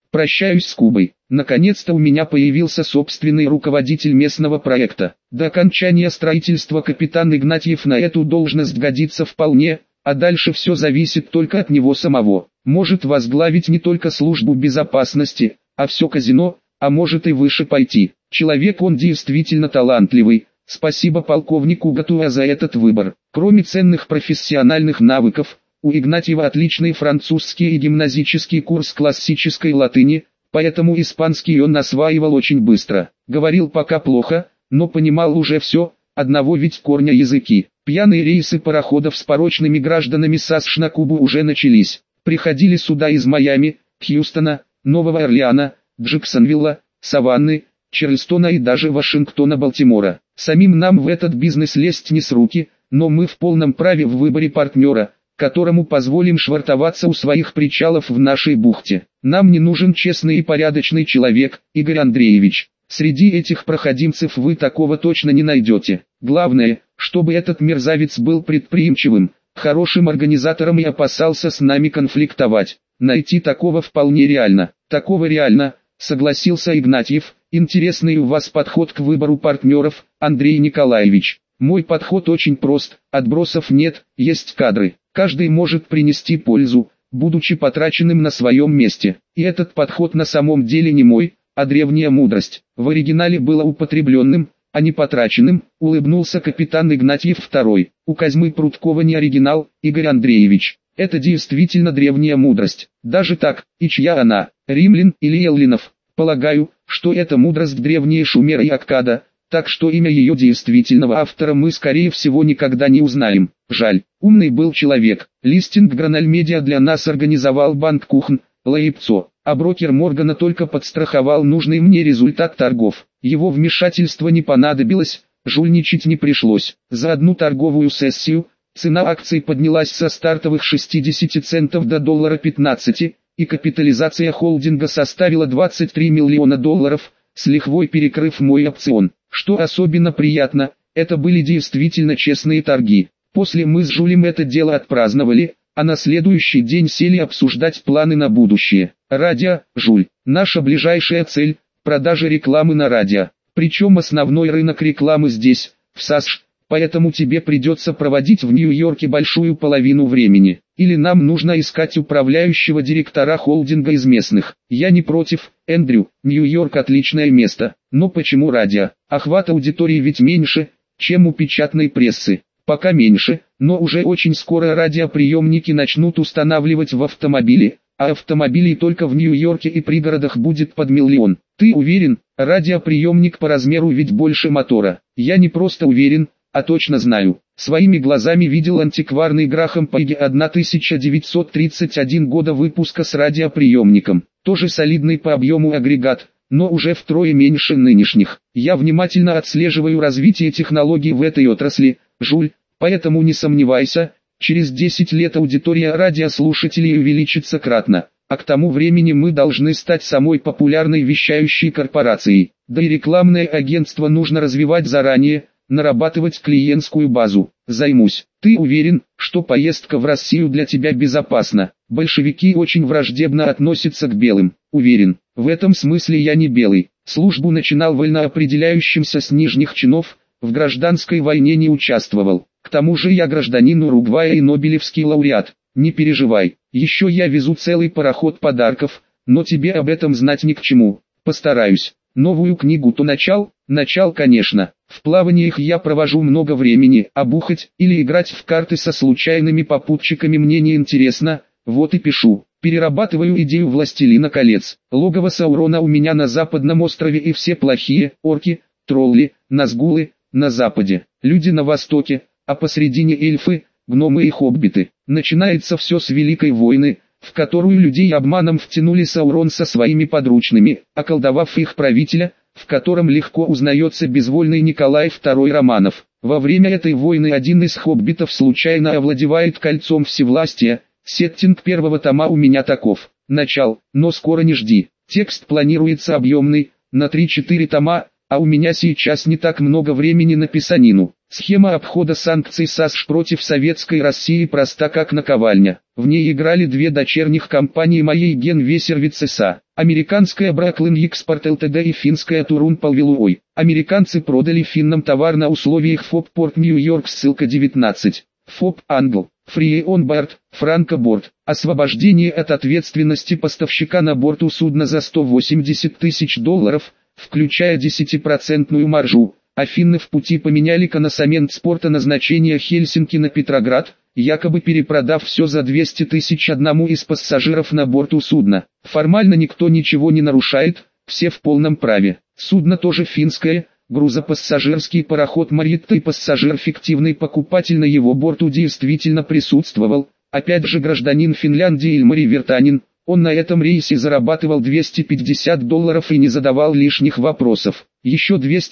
Прощаюсь с Кубой. Наконец-то у меня появился собственный руководитель местного проекта. До окончания строительства капитан Игнатьев на эту должность годится вполне, а дальше все зависит только от него самого. Может возглавить не только службу безопасности, а все казино, а может и выше пойти. Человек он действительно талантливый. Спасибо полковнику Гатуа за этот выбор. Кроме ценных профессиональных навыков, у Игнатьева отличный французский и гимназический курс классической латыни, поэтому испанский он осваивал очень быстро. Говорил пока плохо, но понимал уже все, одного ведь корня языки. Пьяные рейсы пароходов с порочными гражданами САСШ на Кубу уже начались. Приходили суда из Майами, Хьюстона, Нового Орлеана, Джексонвилла, Саванны, Чарльстона и даже Вашингтона, Балтимора. Самим нам в этот бизнес лезть не с руки, но мы в полном праве в выборе партнера, которому позволим швартоваться у своих причалов в нашей бухте. Нам не нужен честный и порядочный человек, Игорь Андреевич. Среди этих проходимцев вы такого точно не найдете. Главное, чтобы этот мерзавец был предприимчивым, хорошим организатором и опасался с нами конфликтовать. Найти такого вполне реально. Такого реально, согласился Игнатьев. Интересный у вас подход к выбору партнеров, Андрей Николаевич. Мой подход очень прост, отбросов нет, есть кадры. Каждый может принести пользу, будучи потраченным на своем месте. И этот подход на самом деле не мой, а древняя мудрость. В оригинале было употребленным, а не потраченным, улыбнулся капитан Игнатьев II. У Козьмы Прудкова не оригинал, Игорь Андреевич. Это действительно древняя мудрость. Даже так, и чья она, римлян или эллинов? Полагаю, что это мудрость древней Шумера и Аккада, так что имя ее действительного автора мы скорее всего никогда не узнаем. Жаль, умный был человек. Листинг Гранальмедиа для нас организовал банк Кухн, Лейпцо, а брокер Моргана только подстраховал нужный мне результат торгов. Его вмешательство не понадобилось, жульничать не пришлось. За одну торговую сессию цена акций поднялась со стартовых 60 центов до $15, и капитализация холдинга составила $23 миллиона, с лихвой перекрыв мой опцион. Что особенно приятно, это были действительно честные торги. После мы с Жулем это дело отпраздновали, а на следующий день сели обсуждать планы на будущее. Радио, Жуль, наша ближайшая цель – продажа рекламы на радио. Причем основной рынок рекламы здесь, в САСШ, поэтому тебе придется проводить в Нью-Йорке большую половину времени. Или нам нужно искать управляющего директора холдинга из местных. Я не против, Эндрю, Нью-Йорк отличное место. Но почему радио? Охват аудитории ведь меньше, чем у печатной прессы. Пока меньше, но уже очень скоро радиоприемники начнут устанавливать в автомобили, а автомобилей только в Нью-Йорке и пригородах будет под 1 миллион. Ты уверен? Радиоприемник по размеру ведь больше мотора. Я не просто уверен, а точно знаю. Своими глазами видел антикварный Грахам Пейги 1931 года выпуска с радиоприемником. Тоже солидный по объему агрегат, но уже втрое меньше нынешних. Я внимательно отслеживаю развитие технологий в этой отрасли, Жуль, поэтому не сомневайся, через 10 лет аудитория радиослушателей увеличится кратно, а к тому времени мы должны стать самой популярной вещающей корпорацией. Да и рекламное агентство нужно развивать заранее, нарабатывать клиентскую базу. Займусь. Ты уверен, что поездка в Россию для тебя безопасна? Большевики очень враждебно относятся к белым. Уверен, в этом смысле я не белый. Службу начинал вольноопределяющимся с нижних чинов, в гражданской войне не участвовал. К тому же я гражданин Уругвая и нобелевский лауреат. Не переживай, еще я везу целый пароход подарков, но тебе об этом знать ни к чему. Постараюсь. Новую книгу то начал, конечно. В плаваниях я провожу много времени, а бухать или играть в карты со случайными попутчиками мне не интересно, вот и пишу. Перерабатываю идею «Властелина колец». Логово Саурона у меня на западном острове и все плохие, орки, тролли, назгулы, на западе, люди на востоке, а посредине эльфы, гномы и хоббиты. Начинается все с Великой войны, в которую людей обманом втянули Саурон со своими подручными, околдовав их правителя, в котором легко узнается безвольный Николай II Романов. Во время этой войны один из хоббитов случайно овладевает кольцом всевластия. Сеттинг первого тома у меня таков. Начал, но скоро не жди. Текст планируется объемный, на 3-4 тома, а у меня сейчас не так много времени на писанину. Схема обхода санкций САСШ против Советской России проста как наковальня. В ней играли две дочерних компании моей Генвесервиц СА. Американская Браклин Экспорт ЛТД и финская Турун Палвилуой. Американцы продали финнам товар на условиях ФОП Порт Нью-Йорк, ссылка 19. ФОП Англ. Free on board, Франко-борт. Освобождение от ответственности поставщика на борту судна за $180 тысяч, включая 10% маржу. А финны в пути поменяли коносамент с порта назначения Хельсинки на Петроград, якобы перепродав все за 200 тысяч одному из пассажиров на борту судна. Формально никто ничего не нарушает, все в полном праве. Судно тоже финское, грузопассажирский пароход Маритта, и пассажир, фиктивный покупатель на его борту, действительно присутствовал. Опять же гражданин Финляндии Ильмари Вертанин. Он на этом рейсе зарабатывал $250 и не задавал лишних вопросов. Еще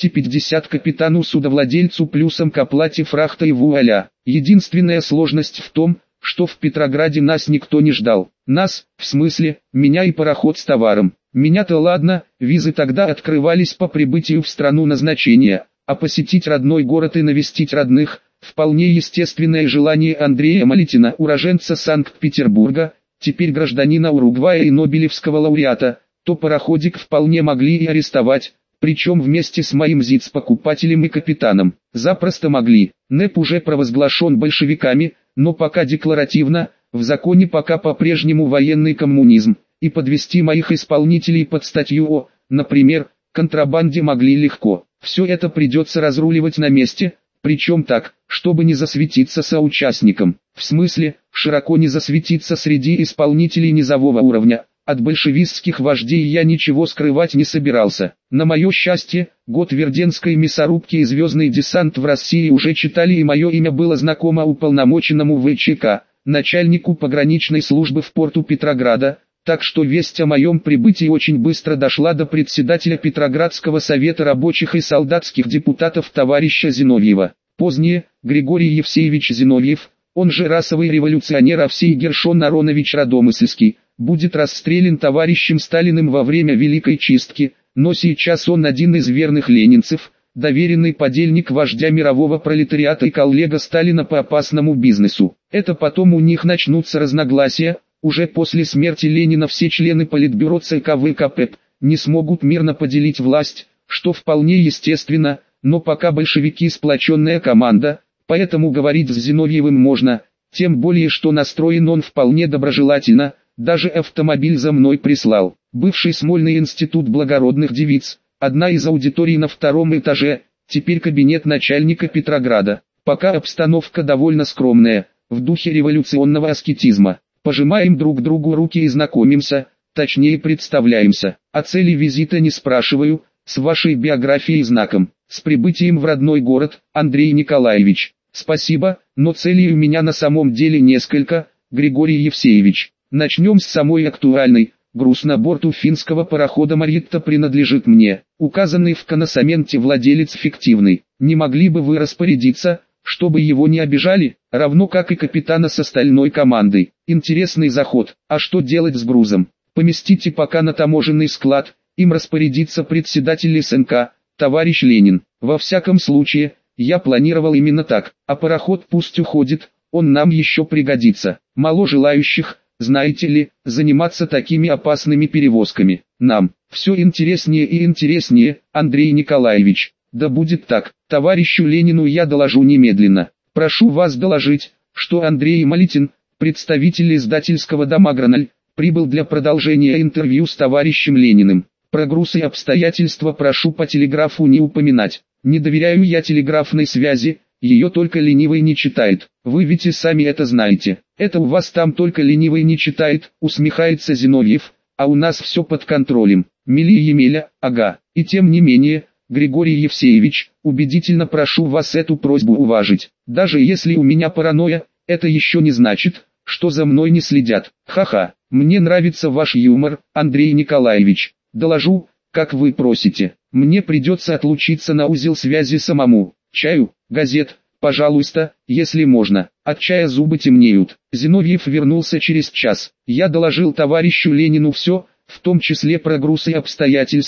250 капитану судовладельцу плюсом к оплате фрахта и вуаля. Единственная сложность в том, что в Петрограде нас никто не ждал. Нас, в смысле, меня и пароход с товаром. Меня-то ладно, визы тогда открывались по прибытию в страну назначения, а посетить родной город и навестить родных – вполне естественное желание Андрея Малитина, уроженца Санкт-Петербурга, теперь гражданина Уругвая и Нобелевского лауреата. То пароходик вполне могли и арестовать, причем вместе с моим ЗИЦ-покупателем и капитаном. Запросто могли. НЭП уже провозглашен большевиками, но пока декларативно, в законе пока по-прежнему военный коммунизм, и подвести моих исполнителей под статью О, например, контрабанде могли легко. Все это придется разруливать на месте, причем так, чтобы не засветиться соучастникам. В смысле, широко не засветиться среди исполнителей низового уровня. От большевистских вождей я ничего скрывать не собирался. На мое счастье, год Верденской мясорубки и звездный десант в России уже читали, и мое имя было знакомо уполномоченному ВЧК, начальнику пограничной службы в порту Петрограда, так что весть о моем прибытии очень быстро дошла до председателя Петроградского совета рабочих и солдатских депутатов товарища Зиновьева. Позднее, Григорий Евсеевич Зиновьев, он же расовый революционер Овсей Гершон Аронович Радомысльский, будет расстрелян товарищем Сталиным во время Великой Чистки, но сейчас он один из верных ленинцев, доверенный подельник вождя мирового пролетариата и коллега Сталина по опасному бизнесу. Это потом у них начнутся разногласия, уже после смерти Ленина все члены Политбюро ЦК ВКП не смогут мирно поделить власть, что вполне естественно, но пока большевики сплоченная команда, поэтому говорить с Зиновьевым можно, тем более что настроен он вполне доброжелательно, даже автомобиль за мной прислал. Бывший Смольный институт благородных девиц, одна из аудиторий на втором этаже, теперь кабинет начальника Петрограда. Пока обстановка довольно скромная, в духе революционного аскетизма. Пожимаем друг другу руки и знакомимся, точнее представляемся. О цели визита не спрашиваю, с вашей биографией и знаком. С прибытием в родной город, Андрей Николаевич. Спасибо, но целей у меня на самом деле несколько, Григорий Евсеевич. Начнем с самой актуальной. Груз на борту финского парохода Маритта принадлежит мне. Указанный в коносаменте владелец фиктивный. Не могли бы вы распорядиться, чтобы его не обижали, равно как и капитана с остальной командой? Интересный заход. А что делать с грузом? Поместите пока на таможенный склад, им распорядится председатель СНК, товарищ Ленин. Во всяком случае, я планировал именно так. А пароход пусть уходит, он нам еще пригодится. Мало желающих, знаете ли, заниматься такими опасными перевозками. Нам все интереснее и интереснее, Андрей Николаевич. Да будет так. Товарищу Ленину я доложу немедленно. Прошу вас доложить, что Андрей Малитин, представитель издательского дома «Граналь», прибыл для продолжения интервью с товарищем Лениным. Про груз и обстоятельства прошу по телеграфу не упоминать. Не доверяю я телеграфной связи, ее только ленивый не читает. Вы ведь и сами это знаете. Это у вас там только ленивый не читает, усмехается Зиновьев, а у нас все под контролем. Мели Емеля, ага. И тем не менее, Григорий Евсеевич, убедительно прошу вас эту просьбу уважить. Даже если у меня паранойя, это еще не значит, что за мной не следят. Ха-ха, мне нравится ваш юмор, Андрей Николаевич. Доложу, как вы просите. Мне придется отлучиться на узел связи самому. Чаю, газет, пожалуйста, если можно. От чая зубы темнеют. Зиновьев вернулся через час. Я доложил товарищу Ленину все, в том числе про груз и обстоятельства,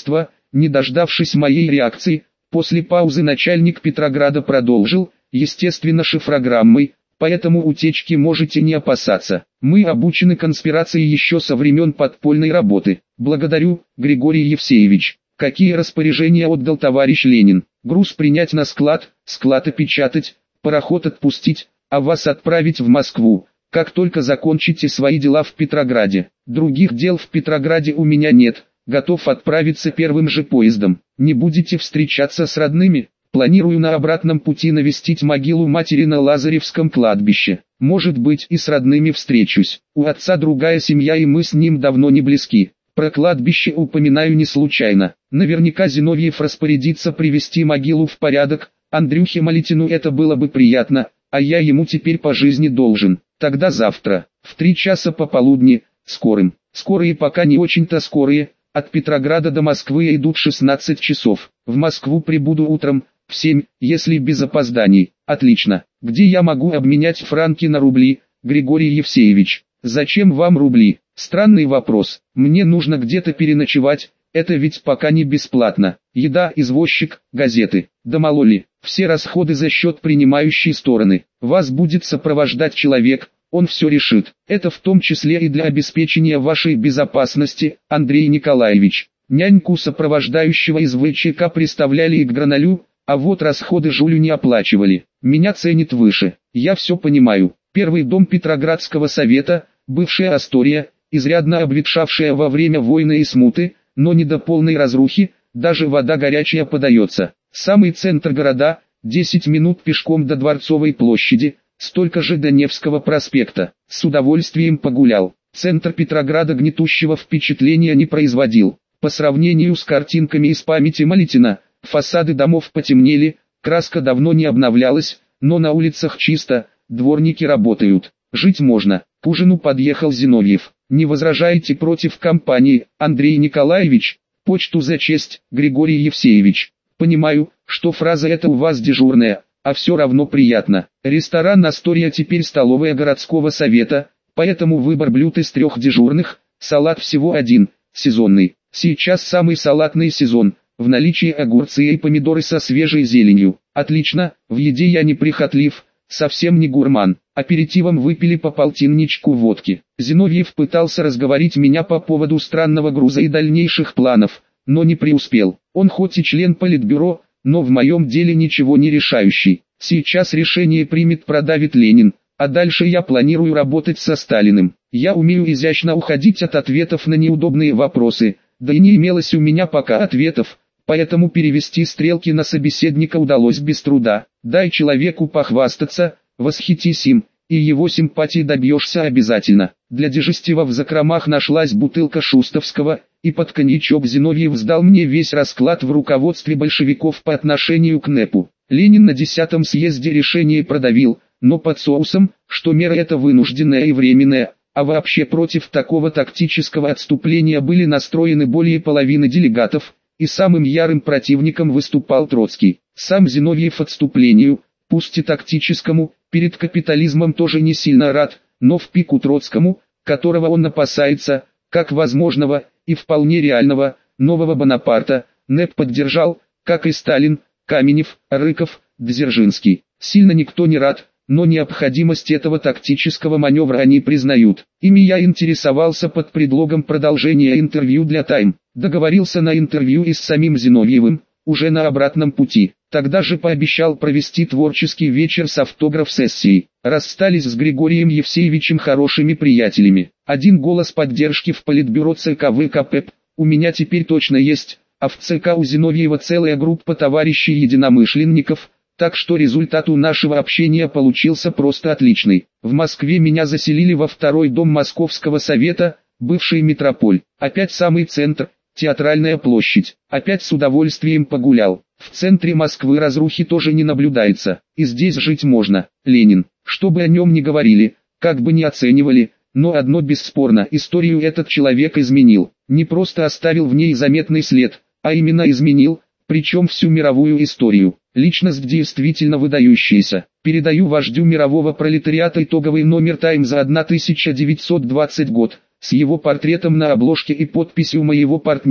не дождавшись моей реакции. После паузы начальник Петрограда продолжил, естественно шифрограммой, поэтому утечки можете не опасаться. Мы обучены конспирации еще со времен подпольной работы. Благодарю, Григорий Евсеевич. Какие распоряжения отдал товарищ Ленин? Груз принять на склад, склад опечатать, пароход отпустить, а вас отправить в Москву, как только закончите свои дела в Петрограде. Других дел в Петрограде у меня нет, готов отправиться первым же поездом. Не будете встречаться с родными? Планирую на обратном пути навестить могилу матери на Лазаревском кладбище. Может быть, и с родными встречусь. У отца другая семья, и мы с ним давно не близки. Про кладбище упоминаю не случайно. Наверняка Зиновьев распорядится привести могилу в порядок. Андрюхе Малитину это было бы приятно, а я ему теперь по жизни должен. Тогда завтра, в 3 часа пополудни, скорым. Скорые пока не очень-то скорые. От Петрограда до Москвы идут 16 часов. В Москву прибуду утром, в 7, если без опозданий. Отлично. Где я могу обменять франки на рубли, Григорий Евсеевич? Зачем вам рубли? Странный вопрос. Мне нужно где-то переночевать, это ведь пока не бесплатно. Еда, извозчик, газеты. Да мало ли, все расходы за счет принимающей стороны. Вас будет сопровождать человек, он все решит. Это в том числе и для обеспечения вашей безопасности, Андрей Николаевич. Няньку сопровождающего из ВЧК представляли и к Гранолю, а вот расходы Жулю не оплачивали. Меня ценит выше. Я все понимаю. Первый дом Петроградского совета, бывшая Астория, изрядно обветшавшая во время войны и смуты, но не до полной разрухи, даже вода горячая подается. Самый центр города, 10 минут пешком до Дворцовой площади, столько же до Невского проспекта. С удовольствием погулял. Центр Петрограда гнетущего впечатления не производил. По сравнению с картинками из памяти Малитина, фасады домов потемнели, краска давно не обновлялась, но на улицах чисто, дворники работают. Жить можно. К ужину подъехал Зиновьев. Не возражаете против компании, Андрей Николаевич? Почту за честь, Григорий Евсеевич. Понимаю, что фраза эта у вас дежурная, а все равно приятно. Ресторан Астория теперь столовая городского совета, поэтому выбор блюд из 3 дежурных, салат всего один, сезонный. Сейчас самый салатный сезон, в наличии огурцы и помидоры со свежей зеленью. Отлично, в еде я не прихотлив, совсем не гурман. Аперитивом выпили по полтинничку водки. Зиновьев пытался разговорить меня по поводу странного груза и дальнейших планов, но не преуспел. Он хоть и член политбюро, но в моем деле ничего не решающий. Сейчас решение примет продавит Ленин, а дальше я планирую работать со Сталиным. Я умею изящно уходить от ответов на неудобные вопросы, да и не имелось у меня пока ответов, поэтому перевести стрелки на собеседника удалось без труда. Дай человеку похвастаться, восхитись им, и его симпатии добьешься обязательно. Для дежестива в закромах нашлась бутылка Шустовского, и под коньячок Зиновьев сдал мне весь расклад в руководстве большевиков по отношению к НЭПу. Ленин на 10-м съезде решение продавил, но под соусом, что мера эта вынужденная и временная, а вообще против такого тактического отступления были настроены более половины делегатов, и самым ярым противником выступал Троцкий. Сам Зиновьев отступлению, пусть и тактическому, перед капитализмом тоже не сильно рад, но в пику Троцкому, которого он опасается, как возможного, и вполне реального, нового Бонапарта, НЭП поддержал, как и Сталин, Каменев, Рыков, Дзержинский. Сильно никто не рад, но необходимость этого тактического маневра они признают. Ими я интересовался под предлогом продолжения интервью для Time. Договорился на интервью и с самим Зиновьевым, уже на обратном пути. Тогда же пообещал провести творческий вечер с автограф-сессией. Расстались с Григорием Евсеевичем хорошими приятелями. Один голос поддержки в политбюро ЦК ВКП у меня теперь точно есть, а в ЦК у Зиновьева целая группа товарищей единомышленников, так что результат у нашего общения получился просто отличный. В Москве меня заселили во 2-й дом Московского совета, бывший метрополь. Опять самый центр, Театральная площадь. Опять с удовольствием погулял. В центре Москвы разрухи тоже не наблюдается, и здесь жить можно. Ленин, что бы о нем ни говорили, как бы ни оценивали, но одно бесспорно, историю этот человек изменил. Не просто оставил в ней заметный след, а именно изменил, причем всю мировую историю. Личность действительно выдающаяся. Передаю вождю мирового пролетариата итоговый номер Time за 1920 год, с его портретом на обложке и подписью моего партнера.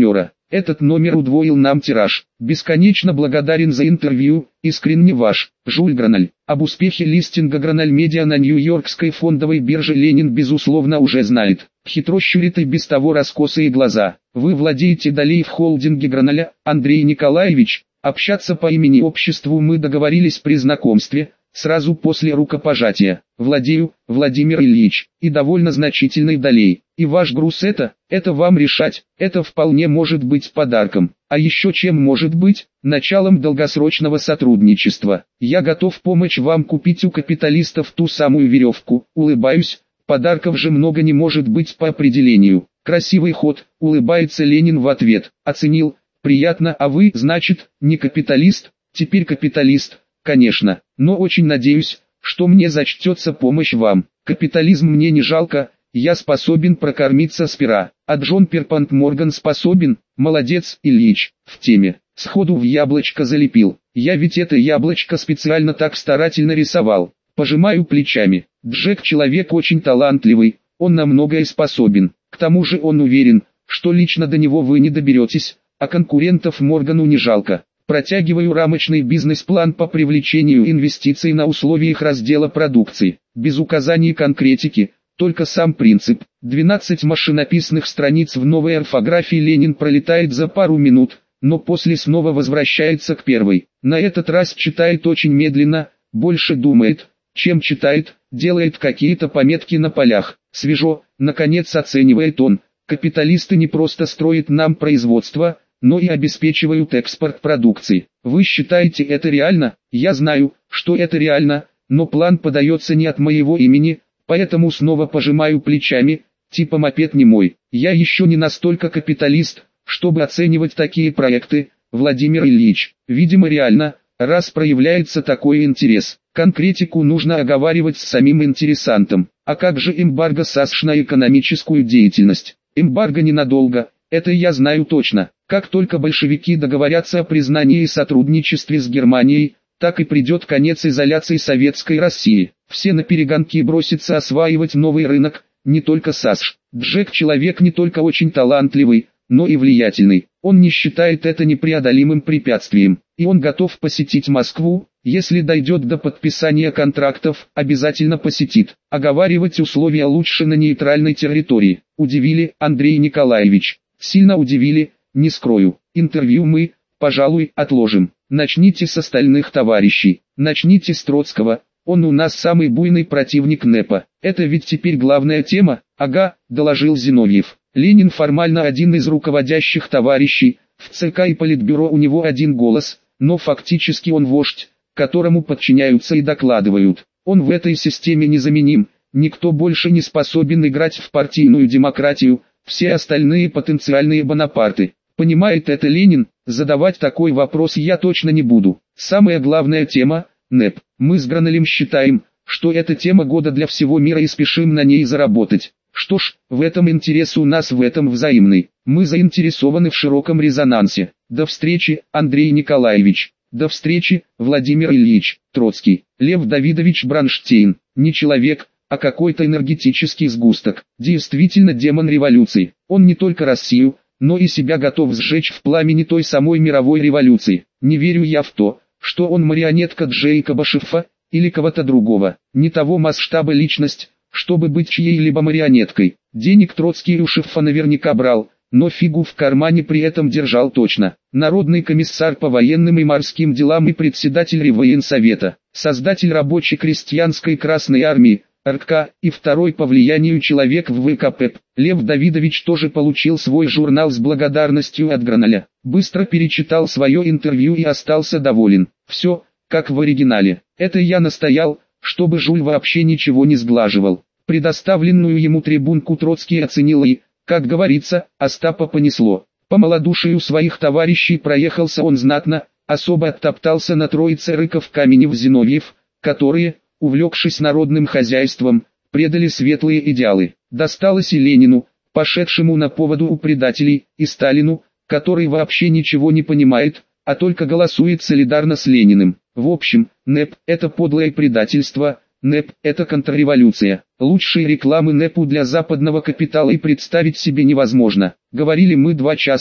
Этот номер удвоил нам тираж. Бесконечно благодарен за интервью, искренне ваш, Жюль Граналь. Об успехе листинга Граналь Медиа на Нью-Йоркской фондовой бирже Ленин безусловно уже знает. Хитро щурит и без того раскосые глаза. Вы владеете долей в холдинге Граналя, Андрей Николаевич. Общаться по имени-отчеству мы договорились при знакомстве, сразу после рукопожатия. Владею, Владимир Ильич, и довольно значительной долей. И ваш груз это вам решать, это вполне может быть подарком. А еще чем может быть? Началом долгосрочного сотрудничества. Я готов помочь вам купить у капиталистов ту самую веревку. Улыбаюсь, подарков же много не может быть по определению. Красивый ход, улыбается Ленин в ответ. Оценил, приятно, а вы, значит, не капиталист? Теперь капиталист, конечно, но очень надеюсь, что мне зачтется помощь вам. Капитализм мне не жалко, я способен прокормиться с пера. А Джон Перпант Морган способен, молодец, Ильич, в теме. Сходу в яблочко залепил. Я ведь это яблочко специально так старательно рисовал. Пожимаю плечами. Джек человек очень талантливый, он на многое способен. К тому же он уверен, что лично до него вы не доберетесь, а конкурентов Моргану не жалко. Протягиваю рамочный бизнес-план по привлечению инвестиций на условиях раздела продукции. Без указаний конкретики, только сам принцип. 12 машинописных страниц в новой орфографии Ленин пролетает за пару минут, но после снова возвращается к первой. На этот раз читает очень медленно, больше думает, чем читает, делает какие-то пометки на полях. Свежо, наконец оценивает он. Капиталисты не просто строят нам производство, но и обеспечивают экспорт продукции. Вы считаете это реально? Я знаю, что это реально, но план подается не от моего имени, поэтому снова пожимаю плечами, типа мопед не мой. Я еще не настолько капиталист, чтобы оценивать такие проекты, Владимир Ильич. Видимо реально, раз проявляется такой интерес. Конкретику нужно оговаривать с самим интересантом. А как же эмбарго САСШ на экономическую деятельность? Эмбарго ненадолго, это я знаю точно. Как только большевики договорятся о признании и сотрудничестве с Германией, так и придет конец изоляции Советской России. Все наперегонки бросятся осваивать новый рынок, не только САСШ. Джек человек не только очень талантливый, но и влиятельный. Он не считает это непреодолимым препятствием, и он готов посетить Москву, если дойдет до подписания контрактов, обязательно посетит. Оговаривать условия лучше на нейтральной территории. Удивили, Андрей Николаевич, сильно удивили. Не скрою, интервью мы, пожалуй, отложим. Начните с остальных товарищей. Начните с Троцкого, он у нас самый буйный противник НЭПа. Это ведь теперь главная тема? Ага, доложил Зиновьев. Ленин формально один из руководящих товарищей, в ЦК и Политбюро у него один голос, но фактически он вождь, которому подчиняются и докладывают. Он в этой системе незаменим, никто больше не способен играть в партийную демократию, все остальные потенциальные Бонапарты. Понимает это Ленин, задавать такой вопрос я точно не буду. Самая главная тема – НЭП. Мы с Граналем считаем, что это тема года для всего мира и спешим на ней заработать. Что ж, в этом интерес у нас в этом взаимный. Мы заинтересованы в широком резонансе. До встречи, Андрей Николаевич. До встречи, Владимир Ильич. Троцкий. Лев Давидович Бронштейн. Не человек, а какой-то энергетический сгусток. Действительно демон революции. Он не только Россию, но и себя готов сжечь в пламени той самой мировой революции. Не верю я в то, что он марионетка Джейкоба Шиффа, или кого-то другого, не того масштаба личность, чтобы быть чьей-либо марионеткой. Денег Троцкий у Шиффа наверняка брал, но фигу в кармане при этом держал точно. Народный комиссар по военным и морским делам и председатель Реввоенсовета, создатель рабоче-крестьянской Красной Армии, РК, и второй по влиянию человек в ВКП. Лев Давидович тоже получил свой журнал с благодарностью от Граналя. Быстро перечитал свое интервью и остался доволен. Все, как в оригинале. Это я настоял, чтобы Жюль вообще ничего не сглаживал. Предоставленную ему трибунку Троцкий оценил и, как говорится, Остапа понесло. По малодушию своих товарищей проехался он знатно, особо оттоптался на троице Рыков, Каменев, Зиновьев, которые, увлекшись народным хозяйством, предали светлые идеалы. Досталось и Ленину, пошедшему на поводу у предателей, и Сталину, который вообще ничего не понимает, а только голосует солидарно с Лениным. В общем, НЭП – это подлое предательство, НЭП – это контрреволюция. Лучшей рекламы НЭПу для западного капитала и представить себе невозможно. Говорили мы 2 часа,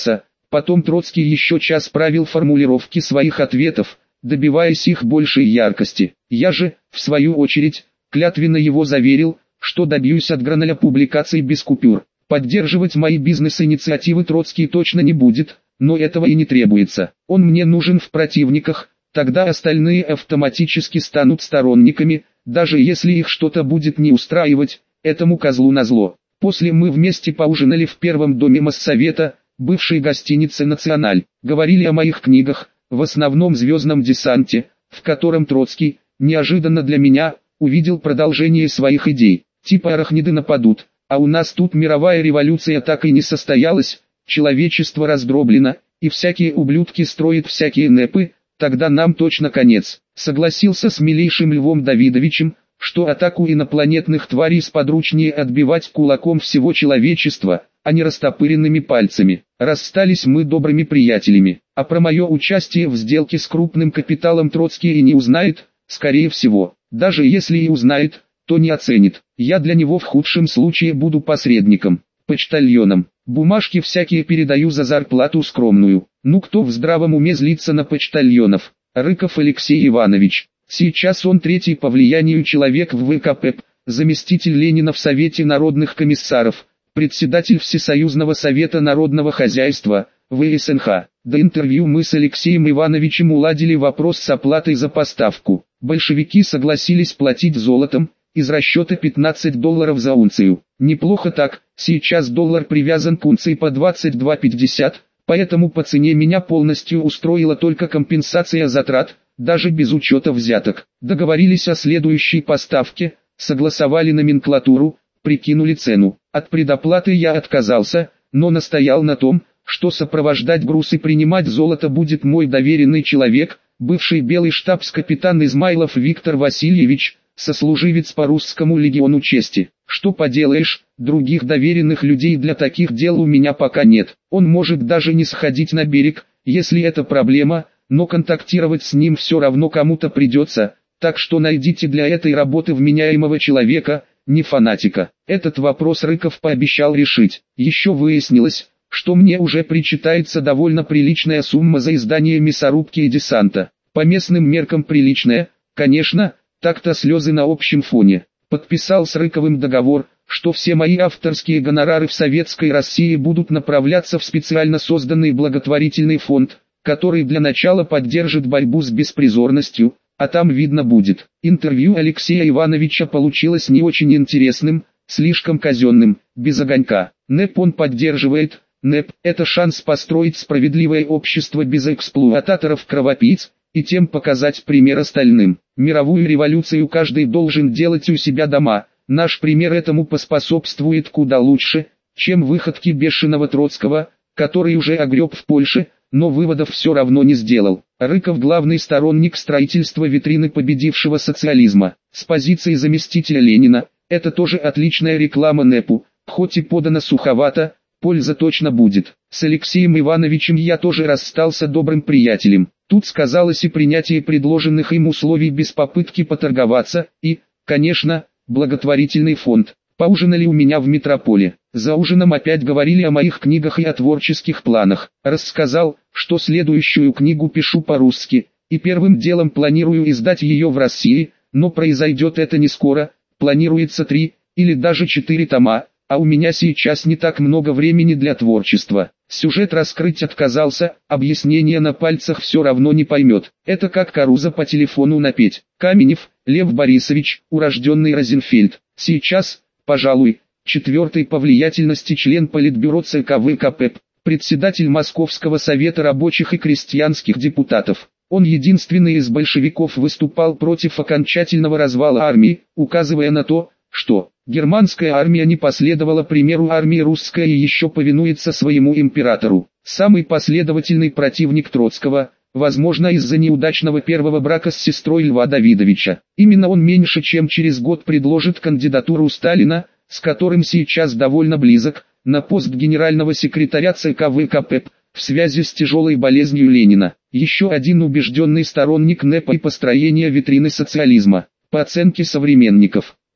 Потом Троцкий еще час правил формулировки своих ответов, добиваясь их большей яркости. Я же, в свою очередь, клятвенно его заверил, что добьюсь от Граналя публикаций без купюр. Поддерживать мои бизнес-инициативы Троцкий точно не будет, но этого и не требуется. Он мне нужен в противниках, тогда остальные автоматически станут сторонниками, даже если их что-то будет не устраивать, этому козлу назло. После мы вместе поужинали в первом доме Моссовета, бывшей гостинице «Националь». Говорили о моих книгах, в основном «Звездном десанте», в котором Троцкий, неожиданно для меня, увидел продолжение своих идей. Типа арахниды нападут, а у нас тут мировая революция так и не состоялась, человечество раздроблено, и всякие ублюдки строят всякие нэпы, тогда нам точно конец. Согласился с милейшим Львом Давидовичем, что атаку инопланетных тварей сподручнее отбивать кулаком всего человечества, а не растопыренными пальцами. Расстались мы добрыми приятелями, а про мое участие в сделке с крупным капиталом Троцкий и не узнает, скорее всего. Даже если и узнает, то не оценит. Я для него в худшем случае буду посредником, почтальоном. Бумажки всякие передаю за зарплату скромную. Ну кто в здравом уме злится на почтальонов? Рыков Алексей Иванович. Сейчас он третий по влиянию человек в ВКП, заместитель Ленина в Совете народных комиссаров, председатель Всесоюзного совета народного хозяйства, ВСНХ. До интервью мы с Алексеем Ивановичем уладили вопрос с оплатой за поставку. Большевики согласились платить золотом, из расчета $15 за унцию. Неплохо так, сейчас доллар привязан к унции по 22,50, поэтому по цене меня полностью устроила только компенсация затрат, даже без учета взяток. Договорились о следующей поставке, согласовали номенклатуру, прикинули цену. От предоплаты я отказался, но настоял на том, что сопровождать груз и принимать золото будет мой доверенный человек, бывший белый штабс-капитан Измайлов Виктор Васильевич, сослуживец по русскому легиону чести. Что поделаешь, других доверенных людей для таких дел у меня пока нет. Он может даже не сходить на берег, если это проблема, но контактировать с ним все равно кому-то придется, так что найдите для этой работы вменяемого человека, не фанатика. Этот вопрос Рыков пообещал решить. Еще выяснилось, что мне уже причитается довольно приличная сумма за издание «Мясорубки и десанта». По местным меркам приличная, конечно, так-то слезы на общем фоне. Подписал с Рыковым договор, что все мои авторские гонорары в Советской России будут направляться в специально созданный благотворительный фонд, который для начала поддержит борьбу с беспризорностью, а там видно будет. Интервью Алексея Ивановича получилось не очень интересным, слишком казенным, без огонька. НЭП он поддерживает. НЭП – это шанс построить справедливое общество без эксплуататоров-кровопийц, и тем показать пример остальным. Мировую революцию каждый должен делать у себя дома. Наш пример этому поспособствует куда лучше, чем выходки бешеного Троцкого, который уже огреб в Польше, но выводов все равно не сделал. Рыков главный сторонник строительства витрины победившего социализма. С позиции заместителя Ленина, это тоже отличная реклама НЭПу, хоть и подана суховато, польза точно будет. С Алексеем Ивановичем я тоже расстался добрым приятелем. Тут сказалось и принятие предложенных им условий без попытки поторговаться, и, конечно, благотворительный фонд. Поужинали у меня в метрополе. За ужином опять говорили о моих книгах и о творческих планах. Рассказал, что следующую книгу пишу по-русски, и первым делом планирую издать ее в России, но произойдет это не скоро, планируется 3 или даже 4 тома, а у меня сейчас не так много времени для творчества. Сюжет раскрыть отказался, объяснение на пальцах все равно не поймет. Это как Каруза по телефону напеть. Каменев, Лев Борисович, урожденный Розенфельд. Сейчас, пожалуй, 4-й по влиятельности член Политбюро ЦК ВКП, председатель Московского совета рабочих и крестьянских депутатов. Он единственный из большевиков выступал против окончательного развала армии, указывая на то, что германская армия не последовала примеру армии русской и еще повинуется своему императору. Самый последовательный противник Троцкого, возможно из-за неудачного первого брака с сестрой Льва Давидовича. Именно он меньше чем через год предложит кандидатуру Сталина, с которым сейчас довольно близок, на пост генерального секретаря ЦК ВКП, в связи с тяжелой болезнью Ленина. Еще один убежденный сторонник НЭПа и построения витрины социализма. По оценке современников,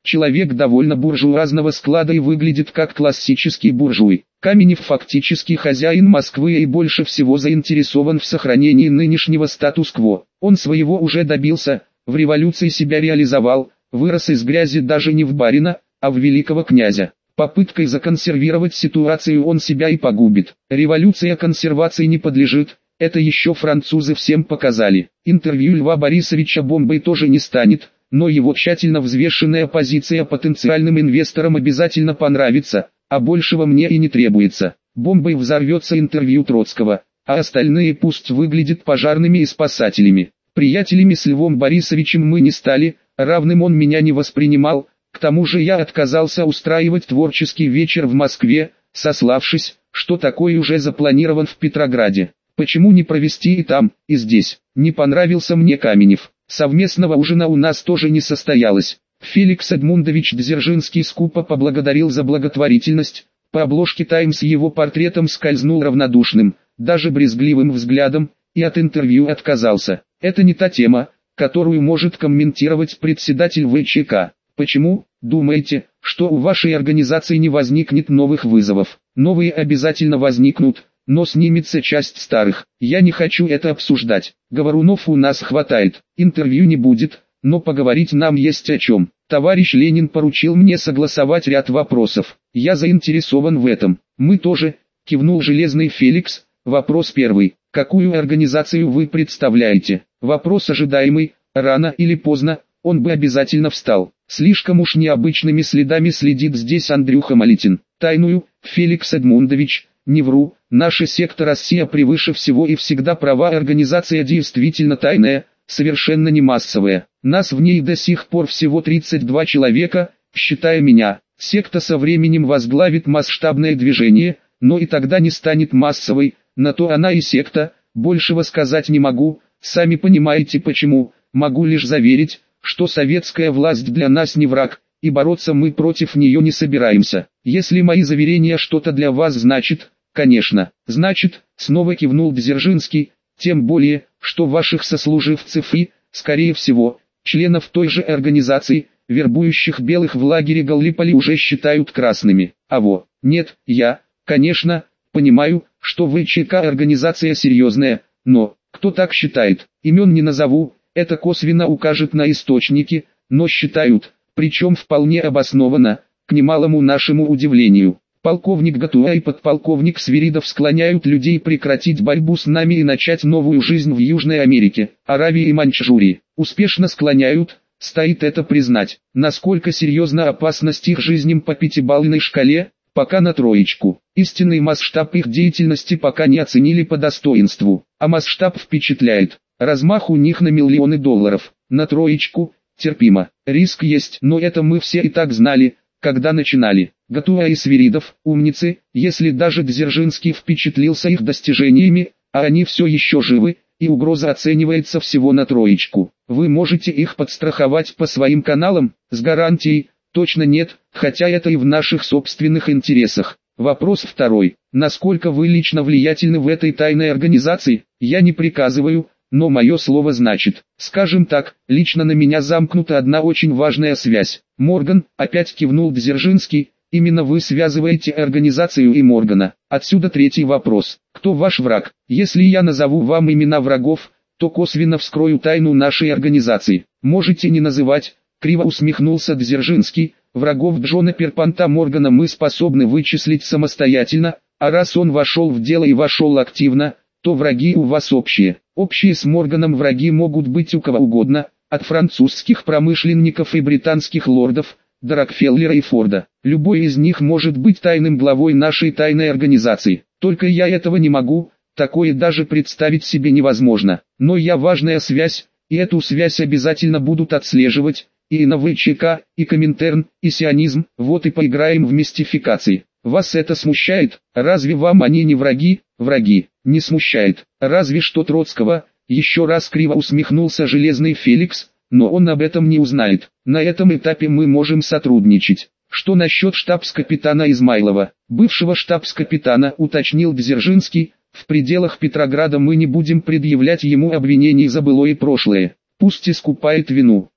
Человек довольно буржуазного склада и выглядит как классический буржуй. Каменев фактически хозяин Москвы и больше всего заинтересован в сохранении нынешнего статус-кво. Он своего уже добился, в революции себя реализовал, вырос из грязи даже не в барина, а в великого князя. Попыткой законсервировать ситуацию он себя и погубит. Революция консервации не подлежит, это еще французы всем показали. Интервью Льва Борисовича бомбой тоже не станет, но его тщательно взвешенная позиция потенциальным инвесторам обязательно понравится, а большего мне и не требуется. Бомбой взорвется интервью Троцкого, а остальные пусть выглядят пожарными и спасателями. Приятелями с Львом Борисовичем мы не стали, равным он меня не воспринимал, к тому же я отказался устраивать творческий вечер в Москве, сославшись, что такой уже запланирован в Петрограде. Почему не провести и там, и здесь? Не понравился мне Каменев. Совместного ужина у нас тоже не состоялось. Феликс Эдмундович Дзержинский скупо поблагодарил за благотворительность. По обложке «Таймс» его портретом скользнул равнодушным, даже брезгливым взглядом, и от интервью отказался. Это не та тема, которую может комментировать председатель ВЧК. Почему, думаете, что у вашей организации не возникнет новых вызовов? Новые обязательно возникнут, но снимется часть старых. Я не хочу это обсуждать. Говорунов у нас хватает, интервью не будет, но поговорить нам есть о чем. Товарищ Ленин поручил мне согласовать ряд вопросов. Я заинтересован в этом. Мы тоже, кивнул Железный Феликс. Вопрос первый. Какую организацию вы представляете? Вопрос ожидаемый. Рано или поздно, он бы обязательно встал. Слишком уж необычными следами следит здесь Андрюха Малитин. Тайную, Феликс Эдмундович, не вру, наша секта «Россия превыше всего» и всегда права организация действительно тайная, совершенно не массовая. Нас в ней до сих пор всего 32 человека, считая меня. Секта со временем возглавит масштабное движение, но и тогда не станет массовой, на то она и секта, большего сказать не могу, сами понимаете почему, могу лишь заверить, что советская власть для нас не враг, и бороться мы против нее не собираемся. Если мои заверения что-то для вас значит, конечно, значит, снова кивнул Дзержинский, тем более, что ваших сослуживцев и, скорее всего, членов той же организации, вербующих белых в лагере Галлиполи уже считают красными. Нет, я, конечно, понимаю, что ВЧК организация серьезная, но, кто так считает, имен не назову, это косвенно укажет на источники, но считают, причем вполне обоснованно, к немалому нашему удивлению. Полковник Гатуа и подполковник Свиридов склоняют людей прекратить борьбу с нами и начать новую жизнь в Южной Америке, Аравии и Маньчжурии. Успешно склоняют, стоит это признать. Насколько серьезна опасность их жизням по пятибалльной шкале, пока на троечку. Истинный масштаб их деятельности пока не оценили по достоинству, а масштаб впечатляет. Размах у них на миллионы долларов, на троечку, терпимо. Риск есть, но это мы все и так знали, когда начинали. Гатуа и Свиридов, умницы, если даже Дзержинский впечатлился их достижениями, а они все еще живы, и угроза оценивается всего на троечку. Вы можете их подстраховать по своим каналам, с гарантией, точно нет, хотя это и в наших собственных интересах. Вопрос второй. Насколько вы лично влиятельны в этой тайной организации, я не приказываю, но мое слово значит. Скажем так, лично на меня замкнута одна очень важная связь. Морган, опять кивнул Дзержинский, именно вы связываете организацию и Моргана. Отсюда третий вопрос. Кто ваш враг? Если я назову вам имена врагов, то косвенно вскрою тайну нашей организации. Можете не называть, криво усмехнулся Дзержинский. Врагов Джона Перпанта Моргана мы способны вычислить самостоятельно, а раз он вошел в дело и вошел активно, то враги у вас общие. Общие с Морганом враги могут быть у кого угодно, от французских промышленников и британских лордов, до Рокфеллера и Форда. Любой из них может быть тайным главой нашей тайной организации. Только я этого не могу, такое даже представить себе невозможно. Но я важная связь, и эту связь обязательно будут отслеживать, и на ВЧК, и Коминтерн, и сионизм, вот и поиграем в мистификации. Вас это смущает? Разве вам они не враги? Враги. Не смущает. Разве что Троцкого, еще раз криво усмехнулся Железный Феликс, но он об этом не узнает. На этом этапе мы можем сотрудничать. Что насчет штабс-капитана Измайлова? Бывшего штабс-капитана, уточнил Дзержинский, в пределах Петрограда мы не будем предъявлять ему обвинений за былое прошлое. Пусть искупает вину.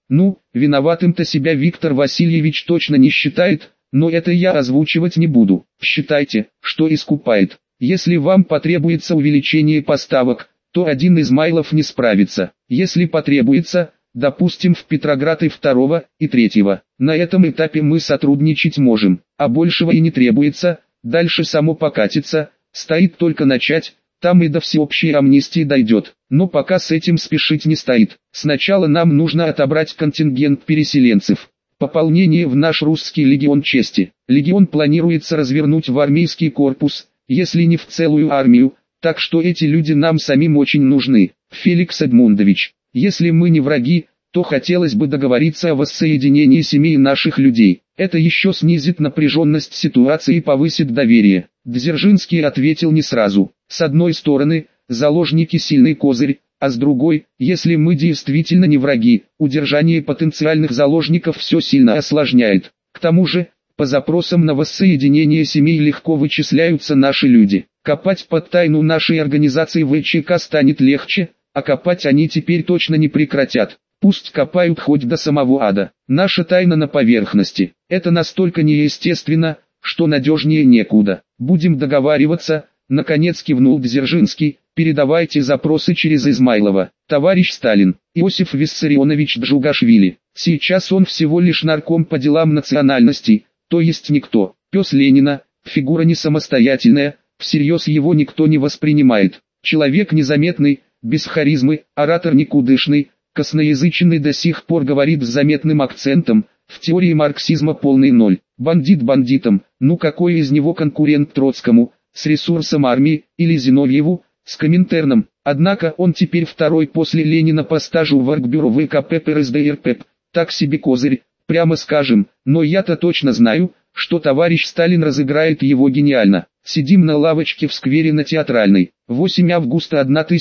Ну, виноватым-то себя Виктор Васильевич точно не считает, но это я озвучивать не буду. Считайте, что искупает. Если вам потребуется увеличение поставок, то один Измайлов не справится. Если потребуется, допустим, в Петроград и второго, и третьего. На этом этапе мы сотрудничать можем, а большего и не требуется, дальше само покатится, стоит только начать, там и до всеобщей амнистии дойдет. Но пока с этим спешить не стоит. Сначала нам нужно отобрать контингент переселенцев. Пополнение в наш русский легион чести. Легион планируется развернуть в армейский корпус, если не в целую армию, так что эти люди нам самим очень нужны. Феликс Эдмундович, если мы не враги, то хотелось бы договориться о воссоединении семей наших людей. Это еще снизит напряженность ситуации и повысит доверие. Дзержинский ответил не сразу. С одной стороны, заложники сильный козырь, а с другой, если мы действительно не враги, удержание потенциальных заложников все сильно осложняет. К тому же, по запросам на воссоединение семей легко вычисляются наши люди. Копать под тайну нашей организации ВЧК станет легче, а копать они теперь точно не прекратят. Пусть копают хоть до самого ада. Наша тайна на поверхности. Это настолько неестественно, что надежнее некуда. Будем договариваться, наконец кивнул Дзержинский. Передавайте запросы через Измайлова. Товарищ Сталин, Иосиф Виссарионович Джугашвили. Сейчас он всего лишь нарком по делам национальностей, то есть никто. Пес Ленина, фигура не самостоятельная, всерьез его никто не воспринимает. Человек незаметный, без харизмы, оратор никудышный, косноязычный до сих пор говорит с заметным акцентом, в теории марксизма полный ноль. Бандит бандитом, ну какой из него конкурент Троцкому, с ресурсом армии, или Зиновьеву, с Коминтерном. Однако он теперь второй после Ленина по стажу в Оргбюро ВКП РСДРП, так себе козырь, прямо скажем, но я-то точно знаю, что товарищ Сталин разыграет его гениально. Сидим на лавочке в сквере на Театральной. 8 августа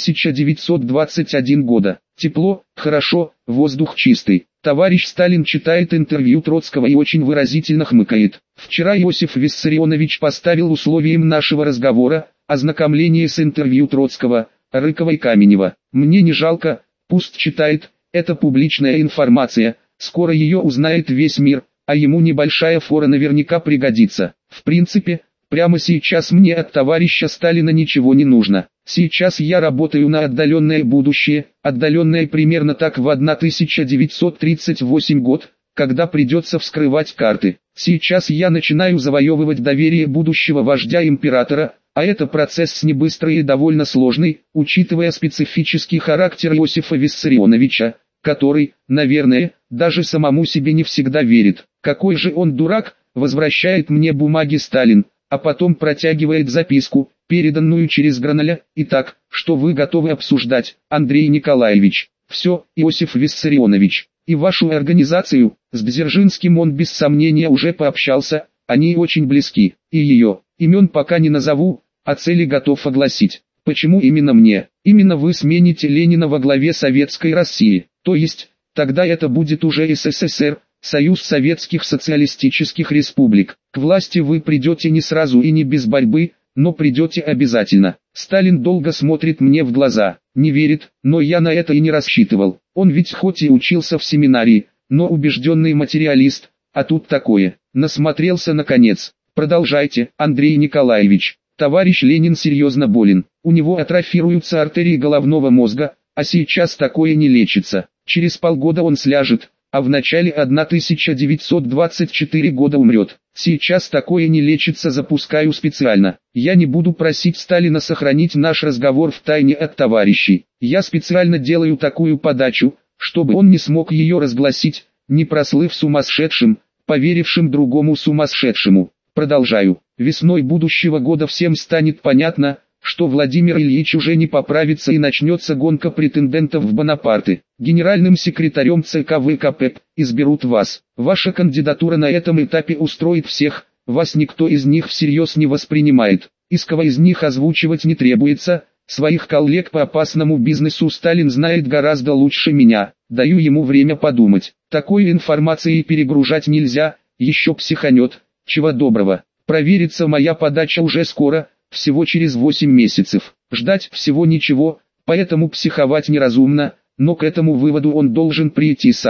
1921 года. Тепло, хорошо, воздух чистый. Товарищ Сталин читает интервью Троцкого и очень выразительно хмыкает. Вчера Иосиф Виссарионович поставил условием нашего разговора ознакомление с интервью Троцкого, Рыкова и Каменева. Мне не жалко, пусть читает, это публичная информация, скоро ее узнает весь мир, а ему небольшая фора наверняка пригодится. В принципе, прямо сейчас мне от товарища Сталина ничего не нужно. Сейчас я работаю на отдаленное будущее, отдаленное примерно так в 1938 год, когда придется вскрывать карты. Сейчас я начинаю завоевывать доверие будущего вождя императора, а это процесс не быстрый и довольно сложный, учитывая специфический характер Иосифа Виссарионовича, который, наверное, даже самому себе не всегда верит. Какой же он дурак, возвращает мне бумаги Сталин, а потом протягивает записку, переданную через Граналя. Итак, что вы готовы обсуждать, Андрей Николаевич? Все, Иосиф Виссарионович. И вашу организацию, с Дзержинским он без сомнения уже пообщался, они очень близки. И ее, имен пока не назову, а цели готов огласить. Почему именно мне? Именно вы смените Ленина во главе Советской России. То есть, тогда это будет уже СССР, Союз Советских Социалистических Республик. К власти вы придете не сразу и не без борьбы, но придете обязательно. Сталин долго смотрит мне в глаза, не верит, но я на это и не рассчитывал. Он ведь хоть и учился в семинарии, но убежденный материалист, а тут такое. Насмотрелся наконец. Продолжайте, Андрей Николаевич. Товарищ Ленин серьезно болен. У него атрофируются артерии головного мозга, а сейчас такое не лечится. Через полгода он сляжет, а в начале 1924 года умрет. Сейчас такое не лечится, запускаю специально. Я не буду просить Сталина сохранить наш разговор в тайне от товарищей. Я специально делаю такую подачу, чтобы он не смог ее разгласить, не прослыв сумасшедшим, поверившим другому сумасшедшему. Продолжаю. Весной будущего года всем станет понятно, что Владимир Ильич уже не поправится и начнется гонка претендентов в Бонапарты. Генеральным секретарем ЦК ВКП изберут вас. Ваша кандидатура на этом этапе устроит всех, вас никто из них всерьез не воспринимает. Иского из них озвучивать не требуется, своих коллег по опасному бизнесу Сталин знает гораздо лучше меня. Даю ему время подумать. Такой информацией перегружать нельзя, еще психанет, чего доброго. Проверится моя подача уже скоро, всего через 8 месяцев. Ждать всего ничего, поэтому психовать неразумно, но к этому выводу он должен прийти сам.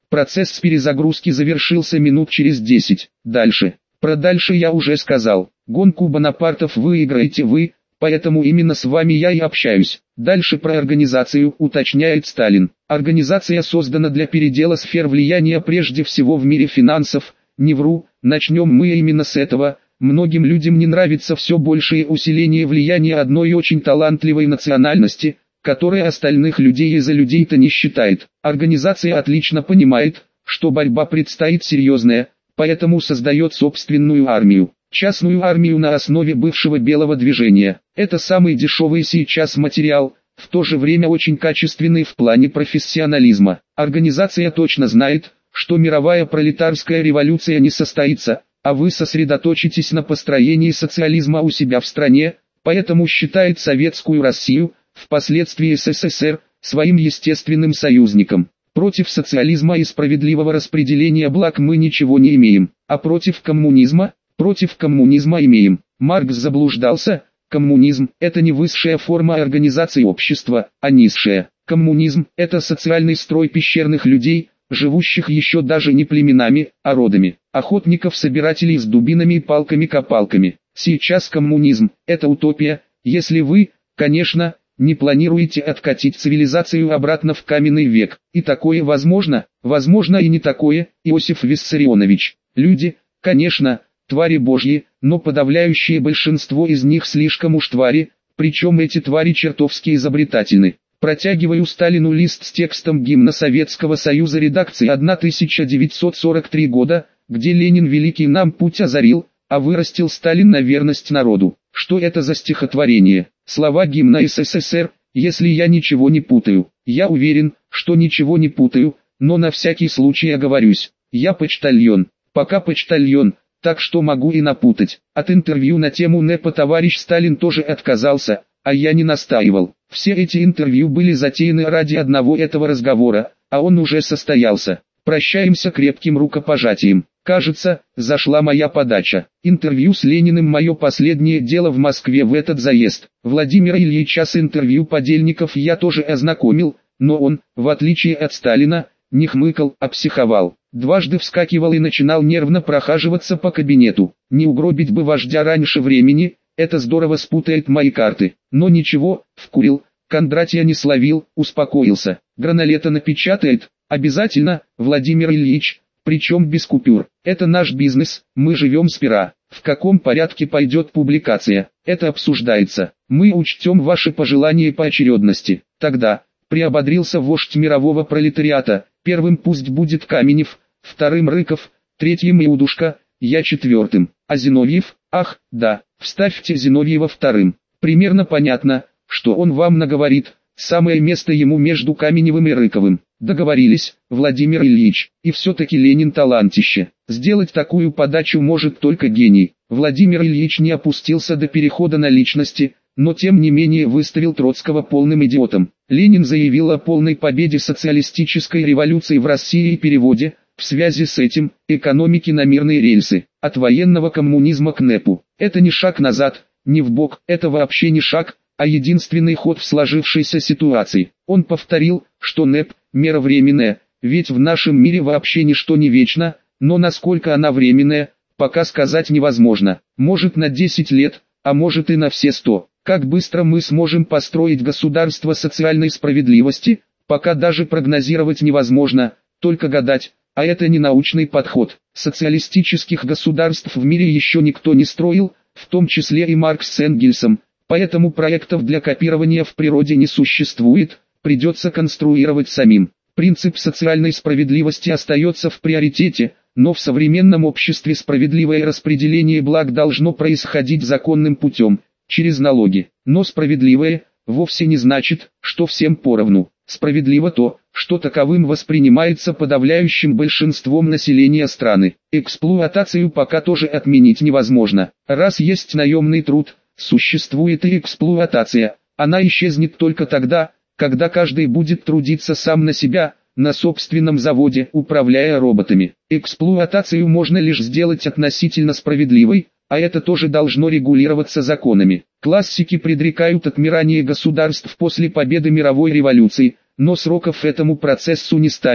Процесс перезагрузки завершился минут через 10. Дальше. Про дальше я уже сказал. Гонку Бонапартов выиграете вы, поэтому именно с вами я и общаюсь. Дальше про организацию, уточняет Сталин. Организация создана для передела сфер влияния прежде всего в мире финансов. Не вру, начнем мы именно с этого. Многим людям не нравится все большее усиление влияния одной очень талантливой национальности, которая остальных людей и за людей-то не считает. Организация отлично понимает, что борьба предстоит серьезная, поэтому создает собственную армию. Частную армию на основе бывшего белого движения. Это самый дешевый сейчас материал, в то же время очень качественный в плане профессионализма. Организация точно знает, что мировая пролетарская революция не состоится, а вы сосредоточитесь на построении социализма у себя в стране, поэтому считает Советскую Россию, впоследствии СССР, своим естественным союзником. Против социализма и справедливого распределения благ мы ничего не имеем, а против коммунизма имеем. Маркс заблуждался, коммунизм – это не высшая форма организации общества, а низшая. Коммунизм – это социальный строй пещерных людей, живущих еще даже не племенами, а родами, охотников-собирателей с дубинами и палками-копалками. Сейчас коммунизм – это утопия, если вы, конечно, не планируете откатить цивилизацию обратно в каменный век. И такое возможно, возможно и не такое, Иосиф Виссарионович. Люди, конечно, твари божьи, но подавляющее большинство из них слишком уж твари, причем эти твари чертовски изобретательны. Протягиваю Сталину лист с текстом гимна Советского Союза редакции 1943 года, где Ленин великий нам путь озарил, а вырастил Сталин на верность народу. Что это за стихотворение? Слова гимна СССР, если я ничего не путаю. Я уверен, что ничего не путаю, но на всякий случай оговорюсь. Я почтальон, пока почтальон, так что могу и напутать. От интервью на тему НЭПа товарищ Сталин тоже отказался, а я не настаивал. Все эти интервью были затеяны ради одного этого разговора, а он уже состоялся. Прощаемся крепким рукопожатием. Кажется, зашла моя подача. Интервью с Лениным мое последнее дело в Москве в этот заезд. Владимира Ильича с интервью подельников я тоже ознакомил, но он, в отличие от Сталина, не хмыкал, а психовал. Дважды вскакивал и начинал нервно прохаживаться по кабинету. Не угробить бы вождя раньше времени, это здорово спутает мои карты. Но ничего, вкурил, Кондратья не словил, успокоился. Гранолета напечатает, обязательно, Владимир Ильич, причем без купюр. Это наш бизнес, мы живем с пера. В каком порядке пойдет публикация, это обсуждается. Мы учтем ваши пожелания по очередности. Тогда, приободрился вождь мирового пролетариата, первым пусть будет Каменев, вторым Рыков, третьим Иудушка, я четвертым. А Зиновьев, ах, да, вставьте Зиновьева вторым. Примерно понятно, что он вам наговорит, самое место ему между Каменевым и Рыковым. Договорились, Владимир Ильич, и все-таки Ленин талантище. Сделать такую подачу может только гений. Владимир Ильич не опустился до перехода на личности, но тем не менее выставил Троцкого полным идиотом. Ленин заявил о полной победе социалистической революции в России и переводе, в связи с этим, экономики на мирные рельсы, от военного коммунизма к НЭПу. Это не шаг назад, не вбок, это вообще не шаг, а единственный ход в сложившейся ситуации. Он повторил, что НЭП – мера временная, ведь в нашем мире вообще ничто не вечно, но насколько она временная, пока сказать невозможно. Может на 10 лет, а может и на все 100. Как быстро мы сможем построить государство социальной справедливости, пока даже прогнозировать невозможно, только гадать, а это не научный подход. Социалистических государств в мире еще никто не строил, в том числе и Маркс с Энгельсом. Поэтому проектов для копирования в природе не существует, придется конструировать самим. Принцип социальной справедливости остается в приоритете, но в современном обществе справедливое распределение благ должно происходить законным путем, через налоги. Но справедливое вовсе не значит, что всем поровну. Справедливо то, что таковым воспринимается подавляющим большинством населения страны. Эксплуатацию пока тоже отменить невозможно. Раз есть наемный труд, существует и эксплуатация, она исчезнет только тогда, когда каждый будет трудиться сам на себя, на собственном заводе, управляя роботами. Эксплуатацию можно лишь сделать относительно справедливой, а это тоже должно регулироваться законами. Классики предрекают отмирание государств после победы мировой революции, но сроков этому процессу не ставит,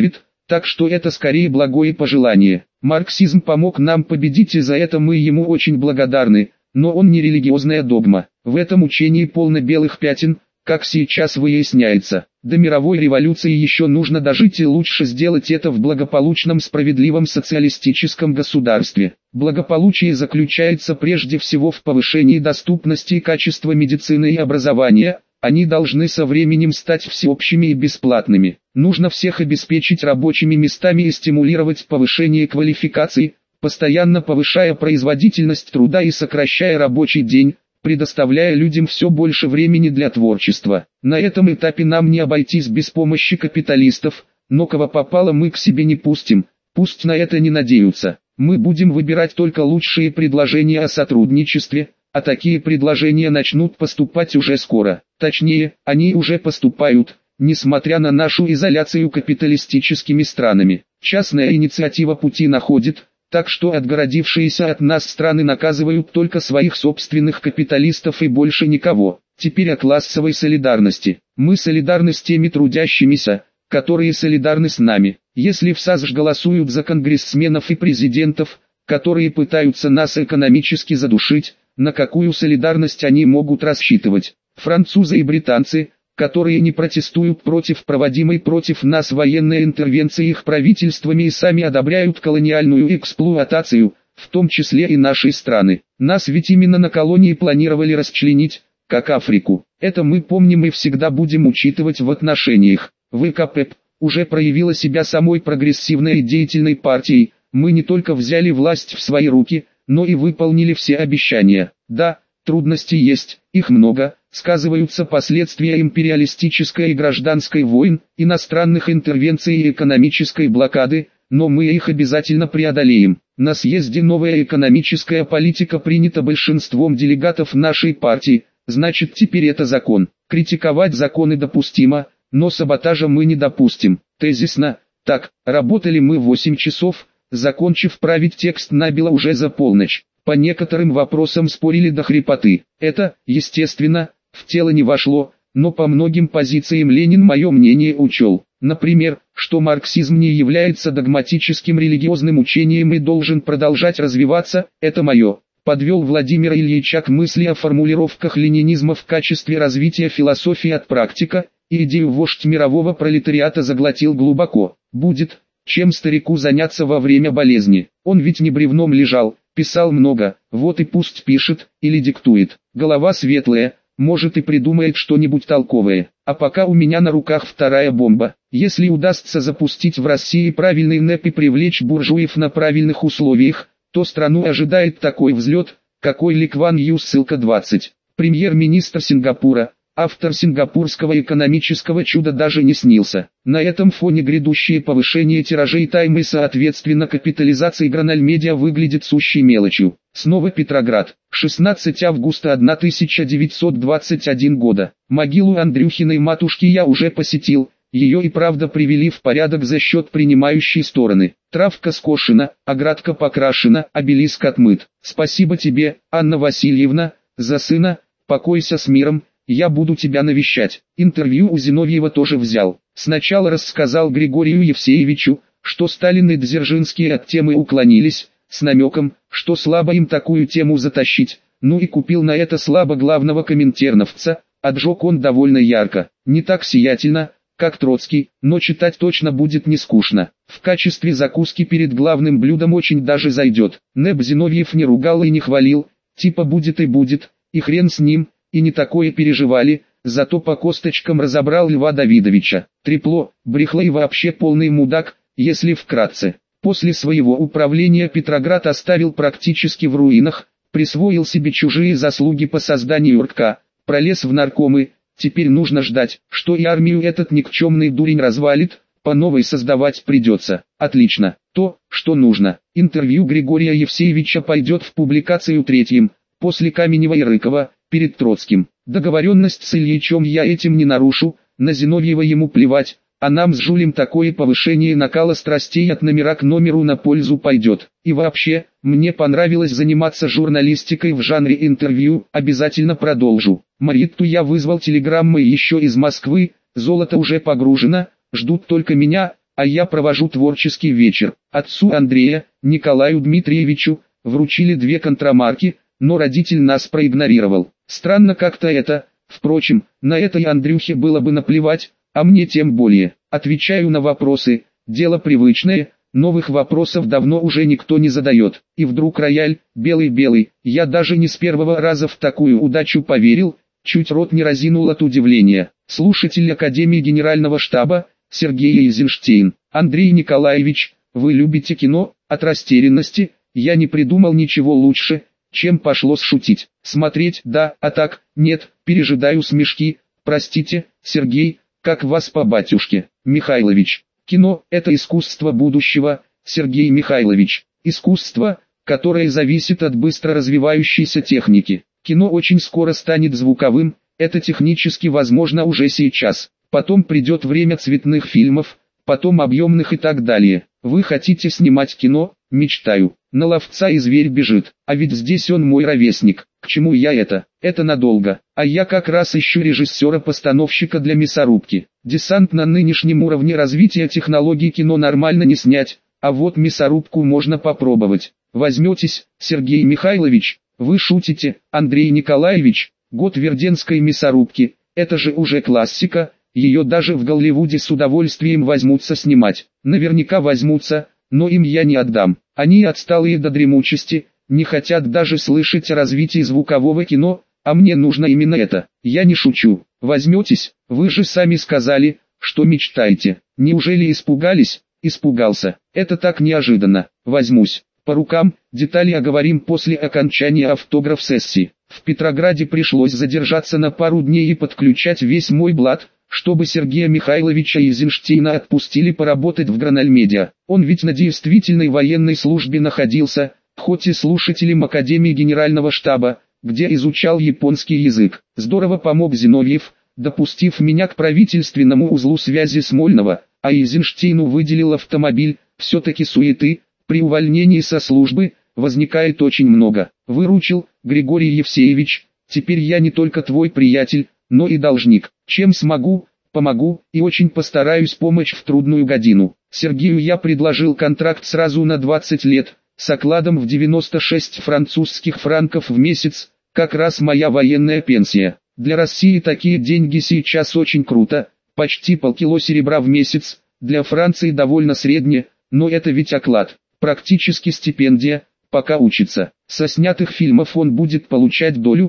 Так что это скорее благое пожелание. Марксизм помог нам победить, и за это мы ему очень благодарны, но он не религиозная догма. В этом учении полно белых пятен, как сейчас выясняется. До мировой революции еще нужно дожить, и лучше сделать это в благополучном справедливом социалистическом государстве. Благополучие заключается прежде всего в повышении доступности и качества медицины и образования. Они должны со временем стать всеобщими и бесплатными. Нужно всех обеспечить рабочими местами и стимулировать повышение квалификации, постоянно повышая производительность труда и сокращая рабочий день, предоставляя людям все больше времени для творчества. На этом этапе нам не обойтись без помощи капиталистов, но кого попало мы к себе не пустим, пусть на это не надеются. Мы будем выбирать только лучшие предложения о сотрудничестве, а такие предложения начнут поступать уже скоро. Точнее, они уже поступают, несмотря на нашу изоляцию капиталистическими странами. Частная инициатива пути находит, так что отгородившиеся от нас страны наказывают только своих собственных капиталистов и больше никого. Теперь о классовой солидарности. Мы солидарны с теми трудящимися, которые солидарны с нами. Если в САСШ голосуют за конгрессменов и президентов, которые пытаются нас экономически задушить, на какую солидарность они могут рассчитывать? Французы и британцы, которые не протестуют против проводимой против нас военной интервенции их правительствами и сами одобряют колониальную эксплуатацию, в том числе и нашей страны. Нас ведь именно на колонии планировали расчленить, как Африку. Это мы помним и всегда будем учитывать в отношениях. ВКП уже проявила себя самой прогрессивной и деятельной партией. Мы не только взяли власть в свои руки, но и выполнили все обещания. Да, трудности есть, их много, сказываются последствия империалистической и гражданской войн, иностранных интервенций и экономической блокады, но мы их обязательно преодолеем. На съезде новая экономическая политика принята большинством делегатов нашей партии, значит теперь это закон. Критиковать законы допустимо, но саботажа мы не допустим. Тезисно, так, работали мы 8 часов, закончив править текст набело уже за полночь. По некоторым вопросам спорили до хрипоты. Это, естественно, в тело не вошло, но по многим позициям Ленин мое мнение учел. Например, что марксизм не является догматическим религиозным учением и должен продолжать развиваться, это мое. Подвел Владимира Ильича к мысли о формулировках ленинизма в качестве развития философии от практика, и идею вождь мирового пролетариата заглотил глубоко. Будет, чем старику заняться во время болезни. Он ведь не бревном лежал, писал много, вот и пусть пишет, или диктует. Голова светлая, может и придумает что-нибудь толковое. А пока у меня на руках вторая бомба. Если удастся запустить в России правильный НЭП и привлечь буржуев на правильных условиях, то страну ожидает такой взлет, какой Ли Кван Ю, ссылка 20. Премьер-министр Сингапура, автор сингапурского экономического чуда, даже не снился. На этом фоне грядущее повышение тиражей Тайм и соответственно капитализации Граноль Медиа выглядит сущей мелочью. Снова Петроград. 16 августа 1921 года. Могилу Андрюхиной матушки я уже посетил. Ее и правда привели в порядок за счет принимающей стороны. Травка скошена, оградка покрашена, обелиск отмыт. Спасибо тебе, Анна Васильевна, за сына, покойся с миром, я буду тебя навещать. Интервью у Зиновьева тоже взял. Сначала рассказал Григорию Евсеевичу, что Сталин и Дзержинский от темы уклонились, с намеком, что слабо им такую тему затащить, ну и купил на это слабо главного коминтерновца, отжег он довольно ярко, не так сиятельно, как Троцкий, но читать точно будет не скучно. В качестве закуски перед главным блюдом очень даже зайдет. Нэб Зиновьев не ругал и не хвалил, типа будет и будет, и хрен с ним, и не такое переживали, зато по косточкам разобрал Льва Давидовича. Трепло, брехло и вообще полный мудак, если вкратце. После своего управления Петроград оставил практически в руинах, присвоил себе чужие заслуги по созданию РК, пролез в наркомы. Теперь нужно ждать, что и армию этот никчемный дурень развалит, по новой создавать придется. Отлично, то, что нужно. Интервью Григория Евсеевича пойдет в публикацию третьим, после Каменева и Рыкова, перед Троцким. Договоренность с Ильичем я этим не нарушу, на Зиновьева ему плевать, а нам с Жулем такое повышение накала страстей от номера к номеру на пользу пойдет. И вообще, мне понравилось заниматься журналистикой в жанре интервью, обязательно продолжу. Маритту я вызвал телеграммой еще из Москвы, золото уже погружено, ждут только меня, а я провожу творческий вечер. Отцу Андрея, Николаю Дмитриевичу, вручили 2 контрамарки, но родитель нас проигнорировал. Странно как-то это, впрочем, на это и Андрюхе было бы наплевать, а мне тем более. Отвечаю на вопросы, дело привычное, новых вопросов давно уже никто не задает. И вдруг рояль, белый-белый, я даже не с первого раза в такую удачу поверил, чуть рот не разинул от удивления. Слушатель Академии Генерального штаба, Сергей Эйзенштейн. Андрей Николаевич, вы любите кино? От растерянности, я не придумал ничего лучше, чем пошло шутить. Смотреть, да, а так, нет, пережидаю смешки. Простите, Сергей, как вас по батюшке? Михайлович. Кино – это искусство будущего, Сергей Михайлович. Искусство, которое зависит от быстро развивающейся техники. Кино очень скоро станет звуковым, это технически возможно уже сейчас. Потом придет время цветных фильмов, потом объемных и так далее. Вы хотите снимать кино? Мечтаю. На ловца и зверь бежит. А ведь здесь он мой ровесник. К чему я это? Это надолго. А я как раз ищу режиссера-постановщика для мясорубки. Десант на нынешнем уровне развития технологий кино нормально не снять, а вот мясорубку можно попробовать. Возьметесь, Сергей Михайлович? Вы шутите, Андрей Николаевич? Год Верденской мясорубки. Это же уже классика. Ее даже в Голливуде с удовольствием возьмутся снимать. Наверняка возьмутся, но им я не отдам. Они отсталые до дремучести, не хотят даже слышать о развитии звукового кино, а мне нужно именно это. Я не шучу. Возьметесь? Вы же сами сказали, что мечтаете. Неужели испугались? Испугался. Это так неожиданно. Возьмусь. По рукам, детали оговорим после окончания автограф-сессии. В Петрограде пришлось задержаться на пару дней и подключать весь мой блат, чтобы Сергея Михайловича Эйзенштейна отпустили поработать в Гранальмедиа. Он ведь на действительной военной службе находился, хоть и слушателем Академии Генерального штаба, где изучал японский язык. Здорово помог Зиновьев, допустив меня к правительственному узлу связи Смольного, а Эйзенштейну выделил автомобиль. Все-таки суеты, при увольнении со службы, возникает очень много. Выручил, Григорий Евсеевич, теперь я не только твой приятель, но и должник. Чем смогу, помогу, и очень постараюсь помочь в трудную годину. Сергею я предложил контракт сразу на 20 лет, с окладом в 96 французских франков в месяц, как раз моя военная пенсия. Для России такие деньги сейчас очень круто, почти полкило серебра в месяц, для Франции довольно средне, но это ведь оклад, практически стипендия, пока учится. Со снятых фильмов он будет получать долю,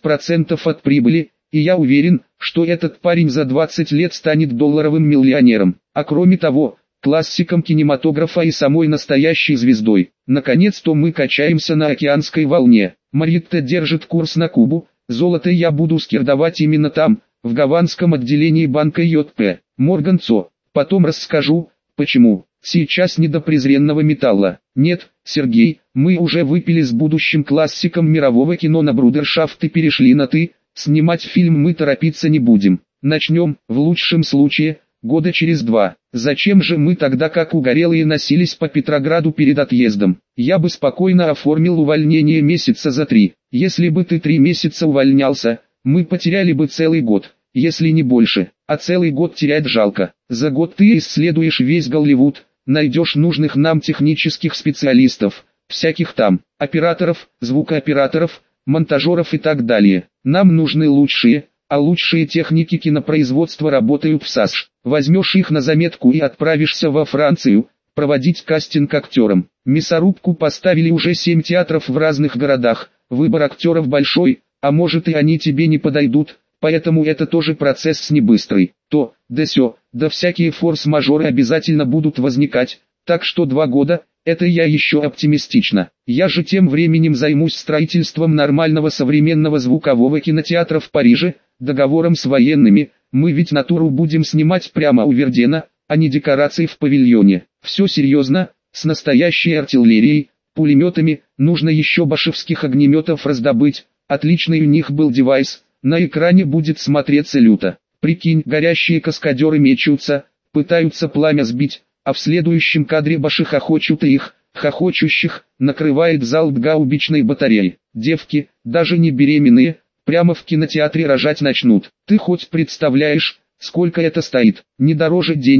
5% от прибыли, и я уверен, что этот парень за 20 лет станет долларовым миллионером, а кроме того, классиком кинематографа и самой настоящей звездой. Наконец-то мы качаемся на океанской волне. Маритта держит курс на Кубу, золото я буду скирдовать именно там, в гаванском отделении банка J.P. Morgan Ц. Потом расскажу, почему. Сейчас не до презренного металла. Нет, Сергей, мы уже выпили с будущим классиком мирового кино на брудершафт и перешли на «ты». Снимать фильм мы торопиться не будем. Начнем, в лучшем случае, года через 2. Зачем же мы тогда как угорелые носились по Петрограду перед отъездом? Я бы спокойно оформил увольнение месяца за 3. Если бы ты 3 месяца увольнялся, мы потеряли бы целый год, если не больше. А целый год терять жалко. За год ты исследуешь весь Голливуд, найдешь нужных нам технических специалистов, всяких там, операторов, звукооператоров, монтажеров и так далее. Нам нужны лучшие, а лучшие техники кинопроизводства работают в САСШ. Возьмешь их на заметку и отправишься во Францию, проводить кастинг актерам. Мясорубку поставили уже 7 театров в разных городах, выбор актеров большой, а может и они тебе не подойдут, поэтому это тоже процесс не быстрый. То, да сё, да всякие форс-мажоры обязательно будут возникать, так что 2 года, это я еще оптимистично. Я же тем временем займусь строительством нормального современного звукового кинотеатра в Париже, договором с военными, мы ведь натуру будем снимать прямо у Вердена, а не декорации в павильоне. Все серьезно, с настоящей артиллерией, пулеметами, нужно еще башевских огнеметов раздобыть, отличный у них был девайс, на экране будет смотреться люто. Прикинь, горящие каскадеры мечутся, пытаются пламя сбить, а в следующем кадре баши хохочут и их, хохочущих, накрывает залп гаубичной батареи. Девки, даже не беременные, прямо в кинотеатре рожать начнут. Ты хоть представляешь, сколько это стоит? Не дороже денег,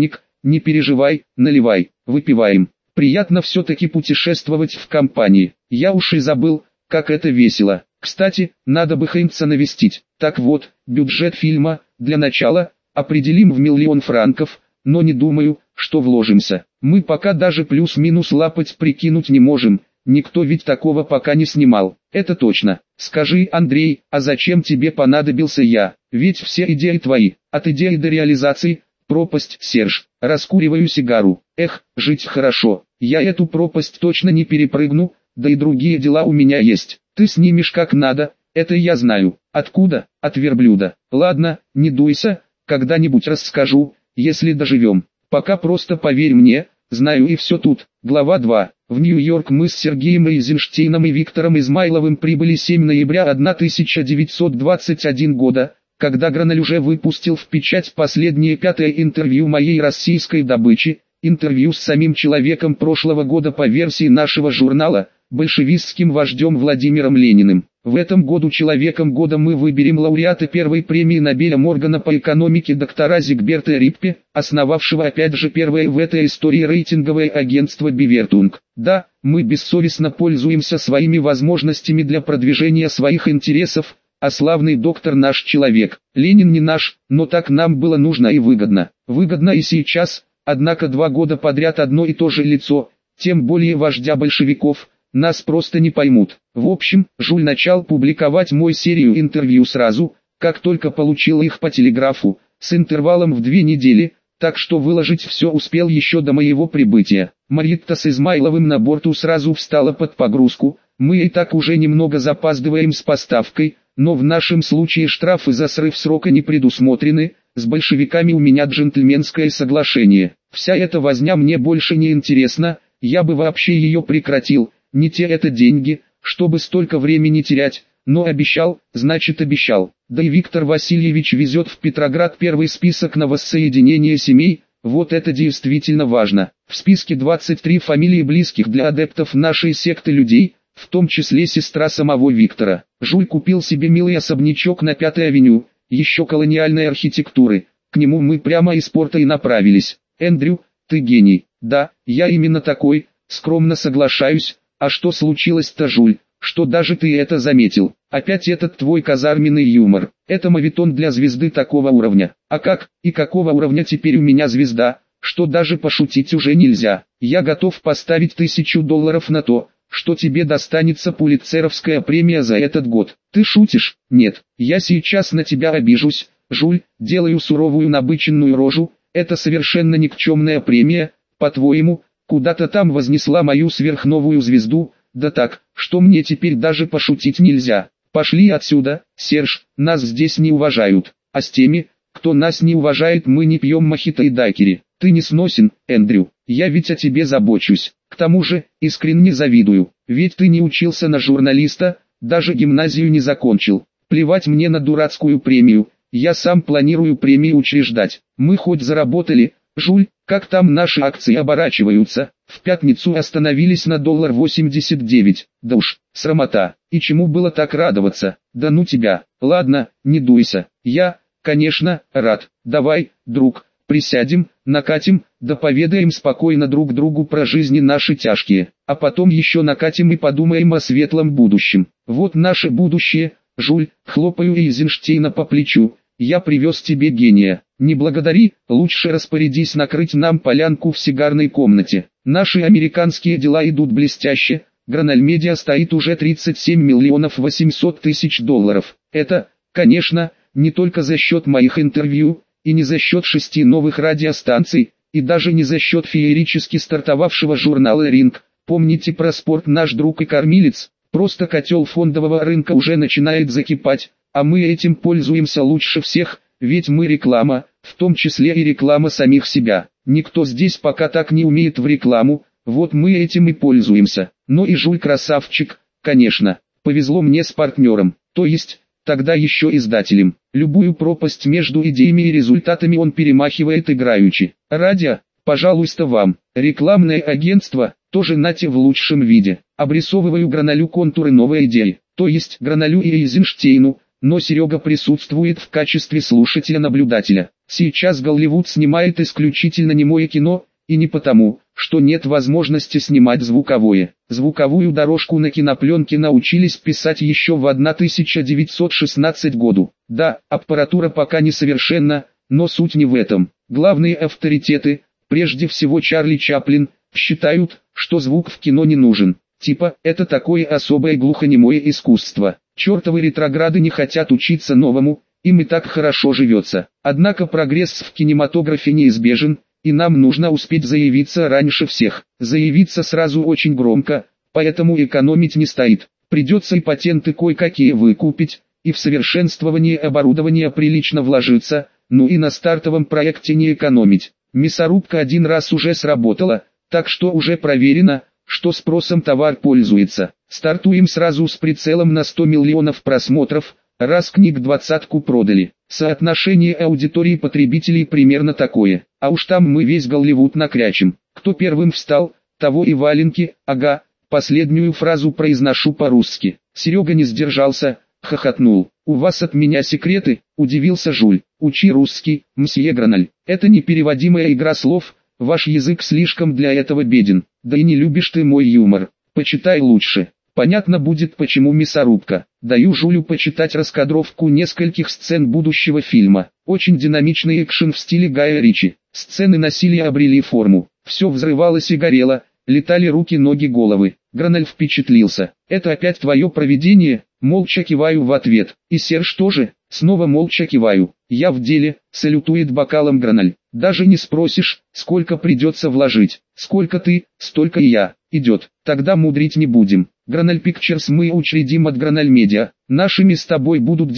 Не переживай, наливай, выпиваем. Приятно все-таки путешествовать в компании. Я уж и забыл, как это весело. Кстати, надо бы Хейнца навестить. Так вот, бюджет фильма, для начала, определим в 1 000 000 франков, но не думаю, что вложимся. Мы пока даже плюс-минус лапать прикинуть не можем, никто ведь такого пока не снимал. Это точно. Скажи, Андрей, а зачем тебе понадобился я? Ведь все идеи твои, от идеи до реализации, пропасть, Серж. Раскуриваю сигару. Эх, жить хорошо. Я эту пропасть точно не перепрыгну, да и другие дела у меня есть. Ты снимешь как надо, это я знаю. Откуда? От верблюда. Ладно, не дуйся, когда-нибудь расскажу, если доживем. Пока просто поверь мне, знаю и все тут. Глава 2. В Нью-Йорк мы с Сергеем Эйзенштейном и Виктором Измайловым прибыли 7 ноября 1921 года, когда Граналь уже выпустил в печать последнее 5-е интервью моей российской добычи, интервью с самим человеком прошлого года по версии нашего журнала, большевистским вождем Владимиром Лениным. В этом году человеком года мы выберем лауреата первой премии Нобеля Моргана по экономике доктора Зигберта Риппе, основавшего опять же первое в этой истории рейтинговое агентство Бивертунг. Да, мы бессовестно пользуемся своими возможностями для продвижения своих интересов, а славный доктор наш человек. Ленин не наш, но так нам было нужно и выгодно. Выгодно и сейчас, однако 2 года подряд одно и то же лицо, тем более вождя большевиков, нас просто не поймут. В общем, Жуль начал публиковать мою серию интервью сразу, как только получил их по телеграфу, с интервалом в 2 недели, так что выложить все успел еще до моего прибытия. Маритта с Измайловым на борту сразу встала под погрузку, мы и так уже немного запаздываем с поставкой, но в нашем случае штрафы за срыв срока не предусмотрены, с большевиками у меня джентльменское соглашение. Вся эта возня мне больше не интересна, я бы вообще ее прекратил. Не те это деньги, чтобы столько времени терять, но обещал, значит обещал. Да и Виктор Васильевич везет в Петроград первый список на воссоединение семей, вот это действительно важно. В списке 23 фамилии близких для адептов нашей секты людей, в том числе сестра самого Виктора. Жуль купил себе милый особнячок на 5-й авеню, еще колониальной архитектуры, к нему мы прямо из порта и направились. Эндрю, ты гений. Да, я именно такой, скромно соглашаюсь. А что случилось-то, Жуль, что даже ты это заметил? Опять этот твой казарменный юмор. Это моветон для звезды такого уровня. А как, и какого уровня теперь у меня звезда, что даже пошутить уже нельзя. Я готов поставить $1000 на то, что тебе достанется Пулитцеровская премия за этот год. Ты шутишь? Нет, я сейчас на тебя обижусь, Жуль, делаю суровую набыченную рожу. Это совершенно никчемная премия, по-твоему, куда-то там вознесла мою сверхновую звезду, да так, что мне теперь даже пошутить нельзя. Пошли отсюда, Серж, нас здесь не уважают, а с теми, кто нас не уважает, мы не пьем мохито и дайкери. Ты не сносен, Эндрю, я ведь о тебе забочусь. К тому же, искренне завидую, ведь ты не учился на журналиста, даже гимназию не закончил. Плевать мне на дурацкую премию, я сам планирую премию учреждать. Мы хоть заработали, Жуль, как там наши акции оборачиваются? В пятницу остановились на $1.89. Да уж, срамота. И чему было так радоваться? Да ну тебя. Ладно, не дуйся. Я, конечно, рад. Давай, друг, присядем, накатим, да поведаем спокойно друг другу про жизни наши тяжкие. А потом еще накатим и подумаем о светлом будущем. Вот наше будущее, Жуль, хлопаю Эйзенштейна по плечу. Я привез тебе гения. Не благодари, лучше распорядись накрыть нам полянку в сигарной комнате. Наши американские дела идут блестяще. Граналь Медиа стоит уже 37 800 000 $. Это, конечно, не только за счет моих интервью, и не за счет 6 новых радиостанций, и даже не за счет феерически стартовавшего журнала «Ринг». Помните про спорт «Наш друг и кормилец»? Просто котел фондового рынка уже начинает закипать, а мы этим пользуемся лучше всех, ведь мы реклама, в том числе и реклама самих себя. Никто здесь пока так не умеет в рекламу, вот мы этим и пользуемся. Но и Жуль красавчик, конечно, повезло мне с партнером, то есть, тогда еще издателем. Любую пропасть между идеями и результатами он перемахивает играючи. Радио, пожалуйста, вам. Рекламное агентство, тоже нате в лучшем виде. Обрисовываю Граналю контуры новой идеи, то есть Граналю и Эйзенштейну, но Серега присутствует в качестве слушателя-наблюдателя. Сейчас Голливуд снимает исключительно немое кино, и не потому, что нет возможности снимать звуковое. Звуковую дорожку на кинопленке научились писать еще в 1916 году. Да, аппаратура пока несовершенна, но суть не в этом. Главные авторитеты, прежде всего Чарли Чаплин, считают, что звук в кино не нужен. Типа, это такое особое глухонемое искусство. Чертовы ретрограды не хотят учиться новому, им и так хорошо живется. Однако прогресс в кинематографе неизбежен, и нам нужно успеть заявиться раньше всех. Заявиться сразу очень громко, поэтому экономить не стоит. Придется и патенты кое-какие выкупить, и в совершенствование оборудования прилично вложиться, ну и на стартовом проекте не экономить. Мясорубка один раз уже сработала, так что уже проверено, что спросом товар пользуется. Стартуем сразу с прицелом на 100 миллионов просмотров, раз книг 20-ку продали. Соотношение аудитории потребителей примерно такое. А уж там мы весь Голливуд накрячим. Кто первым встал, того и валенки, ага. Последнюю фразу произношу по-русски. Серега не сдержался, хохотнул. «У вас от меня секреты?» – удивился Жуль. «Учи русский, мсье Граналь. Это непереводимая игра слов, ваш язык слишком для этого беден. Да и не любишь ты мой юмор. Почитай лучше. Понятно будет, почему мясорубка». Даю Жулю почитать раскадровку нескольких сцен будущего фильма. Очень динамичный экшен в стиле Гая Ричи. Сцены насилия обрели форму. Все взрывалось и горело, летали руки, ноги, головы. Граналь впечатлился. «Это опять твое провидение?» Молча киваю в ответ. «И Серж тоже?» Снова молча киваю. «Я в деле», салютует бокалом Граналь. «Даже не спросишь, сколько придется вложить. Сколько ты, столько и я. Идет. Тогда мудрить не будем. Граналь Pictures мы учредим от Граналь Медиа. Нашими с тобой будут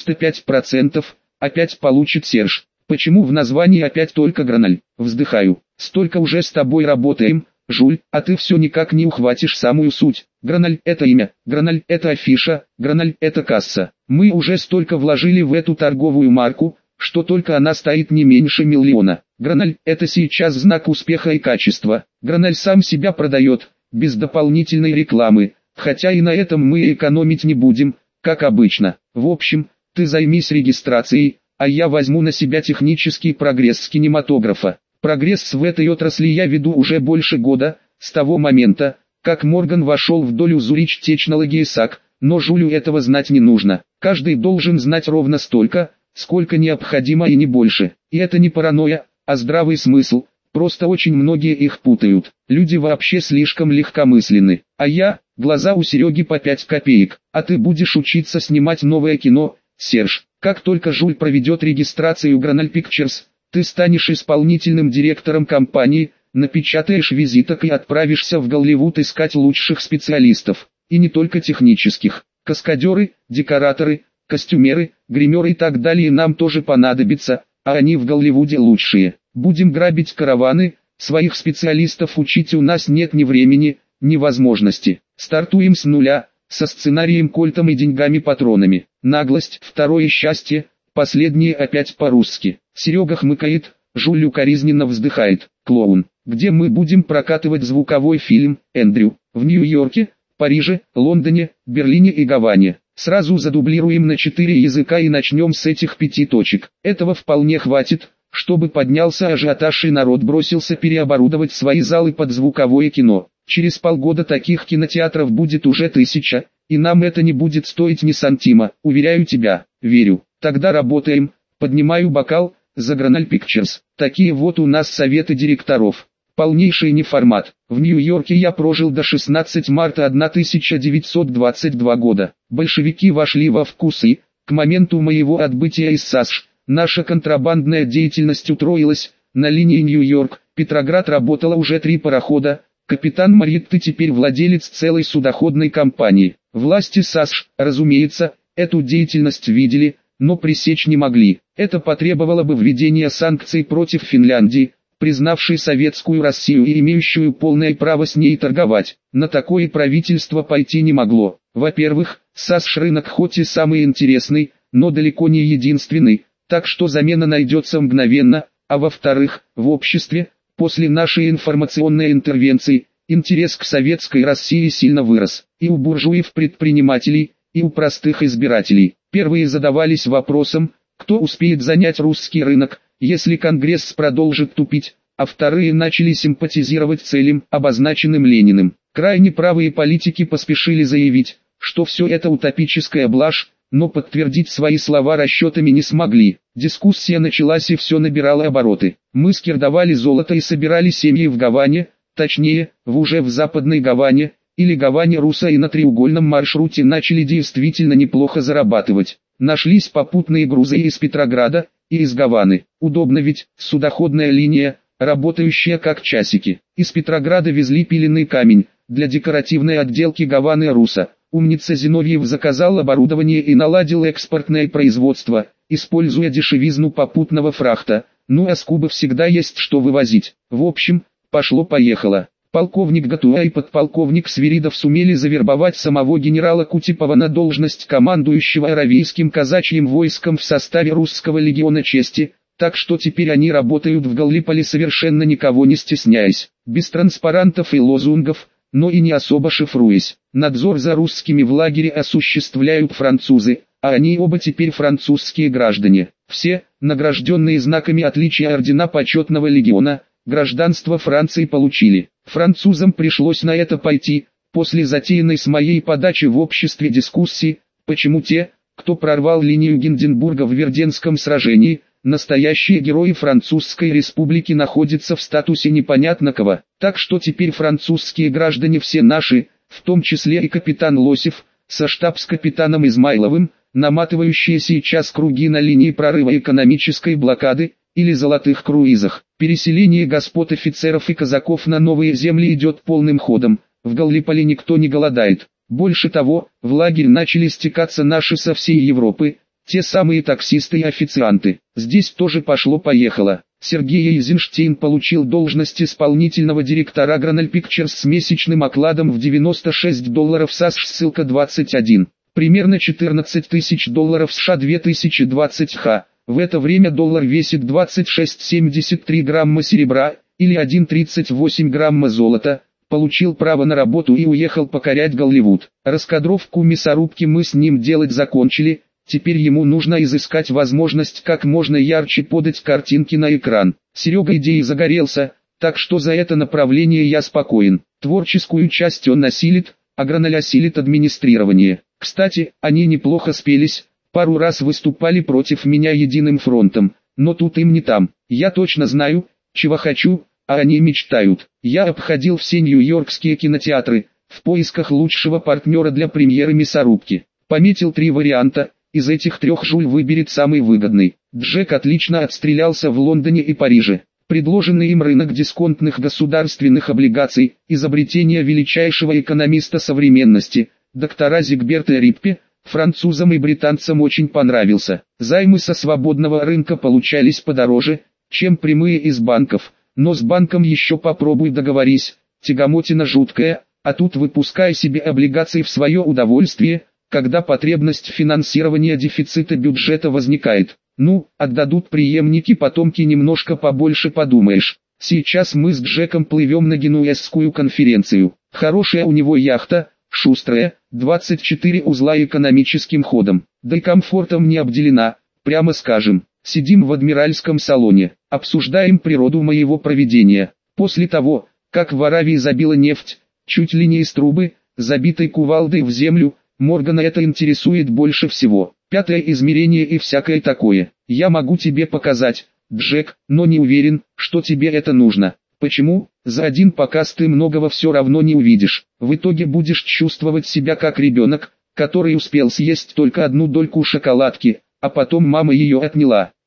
95%, опять получит Серж. Почему в названии опять только Граналь?» Вздыхаю. «Столько уже с тобой работаем, Жуль, а ты все никак не ухватишь самую суть. Граналь – это имя, Граналь – это афиша, Граналь – это касса. Мы уже столько вложили в эту торговую марку, что только она стоит не меньше миллиона. Граналь – это сейчас знак успеха и качества. Граналь сам себя продает, без дополнительной рекламы, хотя и на этом мы экономить не будем, как обычно. В общем, ты займись регистрацией, а я возьму на себя технический прогресс кинематографа. Прогресс в этой отрасли я веду уже больше года, с того момента, как Морган вошел в долю Zurich Technologies AC, но Жулю этого знать не нужно. Каждый должен знать ровно столько, сколько необходимо и не больше. И это не паранойя, а здравый смысл, просто очень многие их путают. Люди вообще слишком легкомысленны. А я, глаза у Сереги по 5 копеек. А ты будешь учиться снимать новое кино, Серж. Как только Жуль проведет регистрацию Граналь Pictures, ты станешь исполнительным директором компании, напечатаешь визиток и отправишься в Голливуд искать лучших специалистов. И не только технических. Каскадеры, декораторы, костюмеры, гримеры и так далее нам тоже понадобятся, а они в Голливуде лучшие. Будем грабить караваны, своих специалистов учить у нас нет ни времени, ни возможности. Стартуем с нуля, со сценарием, кольтом и деньгами-патронами. Наглость, второе счастье, последнее опять по-русски. Серега хмыкает, Жуль укоризненно вздыхает. Клоун. Где мы будем прокатывать звуковой фильм, Эндрю? В Нью-Йорке, Париже, Лондоне, Берлине и Гаване. Сразу задублируем на 4 языка и начнем с этих 5 точек. Этого вполне хватит, чтобы поднялся ажиотаж и народ бросился переоборудовать свои залы под звуковое кино. Через полгода таких кинотеатров будет уже 1000, и нам это не будет стоить ни сантима, уверяю тебя, верю. Тогда работаем, поднимаю бокал, за Граналь Pictures. Такие вот у нас советы директоров. Полнейший неформат. В Нью-Йорке я прожил до 16 марта 1922 года. Большевики вошли во вкус и, к моменту моего отбытия из САСШ, наша контрабандная деятельность утроилась. На линии Нью-Йорк-Петроград работало уже 3 парохода. Капитан Марьетты теперь владелец целой судоходной компании. Власти САСШ, разумеется, эту деятельность видели, но пресечь не могли. Это потребовало бы введения санкций против Финляндии, признавшей советскую Россию и имеющую полное право с ней торговать. На такое правительство пойти не могло. Во-первых, САСШ рынок хоть и самый интересный, но далеко не единственный, так что замена найдется мгновенно, а во-вторых, в обществе, после нашей информационной интервенции, интерес к советской России сильно вырос, и у буржуев-предпринимателей, и у простых избирателей. Первые задавались вопросом, кто успеет занять русский рынок, если Конгресс продолжит тупить, а вторые начали симпатизировать целям, обозначенным Лениным. Крайне правые политики поспешили заявить, что все это утопическая блажь, но подтвердить свои слова расчетами не смогли. Дискуссия началась и все набирало обороты. Мы скирдовали золото и собирали семьи в Гаване, точнее, уже в Западной Гаване, или Гаване Руса, и на треугольном маршруте начали действительно неплохо зарабатывать. Нашлись попутные грузы из Петрограда, и из Гаваны. Удобно ведь, судоходная линия, работающая как часики. Из Петрограда везли пиленный камень, для декоративной отделки Гаваны Руса. Умница Зиновьев заказал оборудование и наладил экспортное производство, используя дешевизну попутного фрахта. Ну а с Кубы всегда есть что вывозить. В общем, пошло-поехало. Полковник Гатуа и подполковник Свиридов сумели завербовать самого генерала Кутепова на должность командующего Аравийским казачьим войском в составе русского легиона чести, так что теперь они работают в Галлиполи совершенно никого не стесняясь, без транспарантов и лозунгов, но и не особо шифруясь. Надзор за русскими в лагере осуществляют французы, а они оба теперь французские граждане. Все, награжденные знаками отличия ордена почетного легиона, гражданство Франции получили. Французам пришлось на это пойти, после затеянной с моей подачи в обществе дискуссии, почему те, кто прорвал линию Гинденбурга в Верденском сражении, настоящие герои Французской республики, находятся в статусе непонятно кого. Так что теперь французские граждане все наши, в том числе и капитан Лосев, со штабс-капитаном Измайловым, наматывающие сейчас круги на линии прорыва экономической блокады, или золотых круизах. Переселение господ офицеров и казаков на новые земли идет полным ходом, в Галлиполи никто не голодает. Больше того, в лагерь начали стекаться наши со всей Европы, те самые таксисты и официанты. Здесь тоже пошло-поехало. Сергей Эйзенштейн получил должность исполнительного директора Granal Pictures с месячным окладом в $96 США, ссылка 21. Примерно 14 тысяч долларов США 2020 х. В это время доллар весит 26,73 грамма серебра, или 1,38 грамма золота. Получил право на работу и уехал покорять Голливуд. Раскадровку мясорубки мы с ним делать закончили, теперь ему нужно изыскать возможность как можно ярче подать картинки на экран. Серега идеей загорелся, так что за это направление я спокоен. Творческую часть он осилит, а Граналь осилит администрирование. Кстати, они неплохо спелись. Пару раз выступали против меня единым фронтом, но тут им не там. Я точно знаю, чего хочу, а они мечтают. Я обходил все нью-йоркские кинотеатры, в поисках лучшего партнера для премьеры мясорубки. Пометил 3 варианта, из этих 3 Жуль выберет самый выгодный. Джек отлично отстрелялся в Лондоне и Париже. Предложенный им рынок дисконтных государственных облигаций, изобретение величайшего экономиста современности, доктора Зигберта Риппе, французам и британцам очень понравился. Займы со свободного рынка получались подороже, чем прямые из банков, но с банком еще попробуй договорись, тягомотина жуткая, а тут выпускай себе облигации в свое удовольствие, когда потребность финансирования дефицита бюджета возникает. Ну, отдадут преемники, потомки, немножко побольше подумаешь. Сейчас мы с Джеком плывем на Генуэзскую конференцию. Хорошая у него яхта, шустрая, 24 узла экономическим ходом, да и комфортом не обделена, прямо скажем. Сидим в адмиральском салоне, обсуждаем природу моего провидения. После того, как в Аравии забила нефть, чуть ли не из трубы, забитой кувалдой в землю, Моргана это интересует больше всего. 5-е измерение и всякое такое. Я могу тебе показать, Джек, но не уверен, что тебе это нужно. Почему? За один показ ты многого все равно не увидишь. В итоге будешь чувствовать себя как ребенок, который успел съесть только одну дольку шоколадки, а потом мама ее отняла.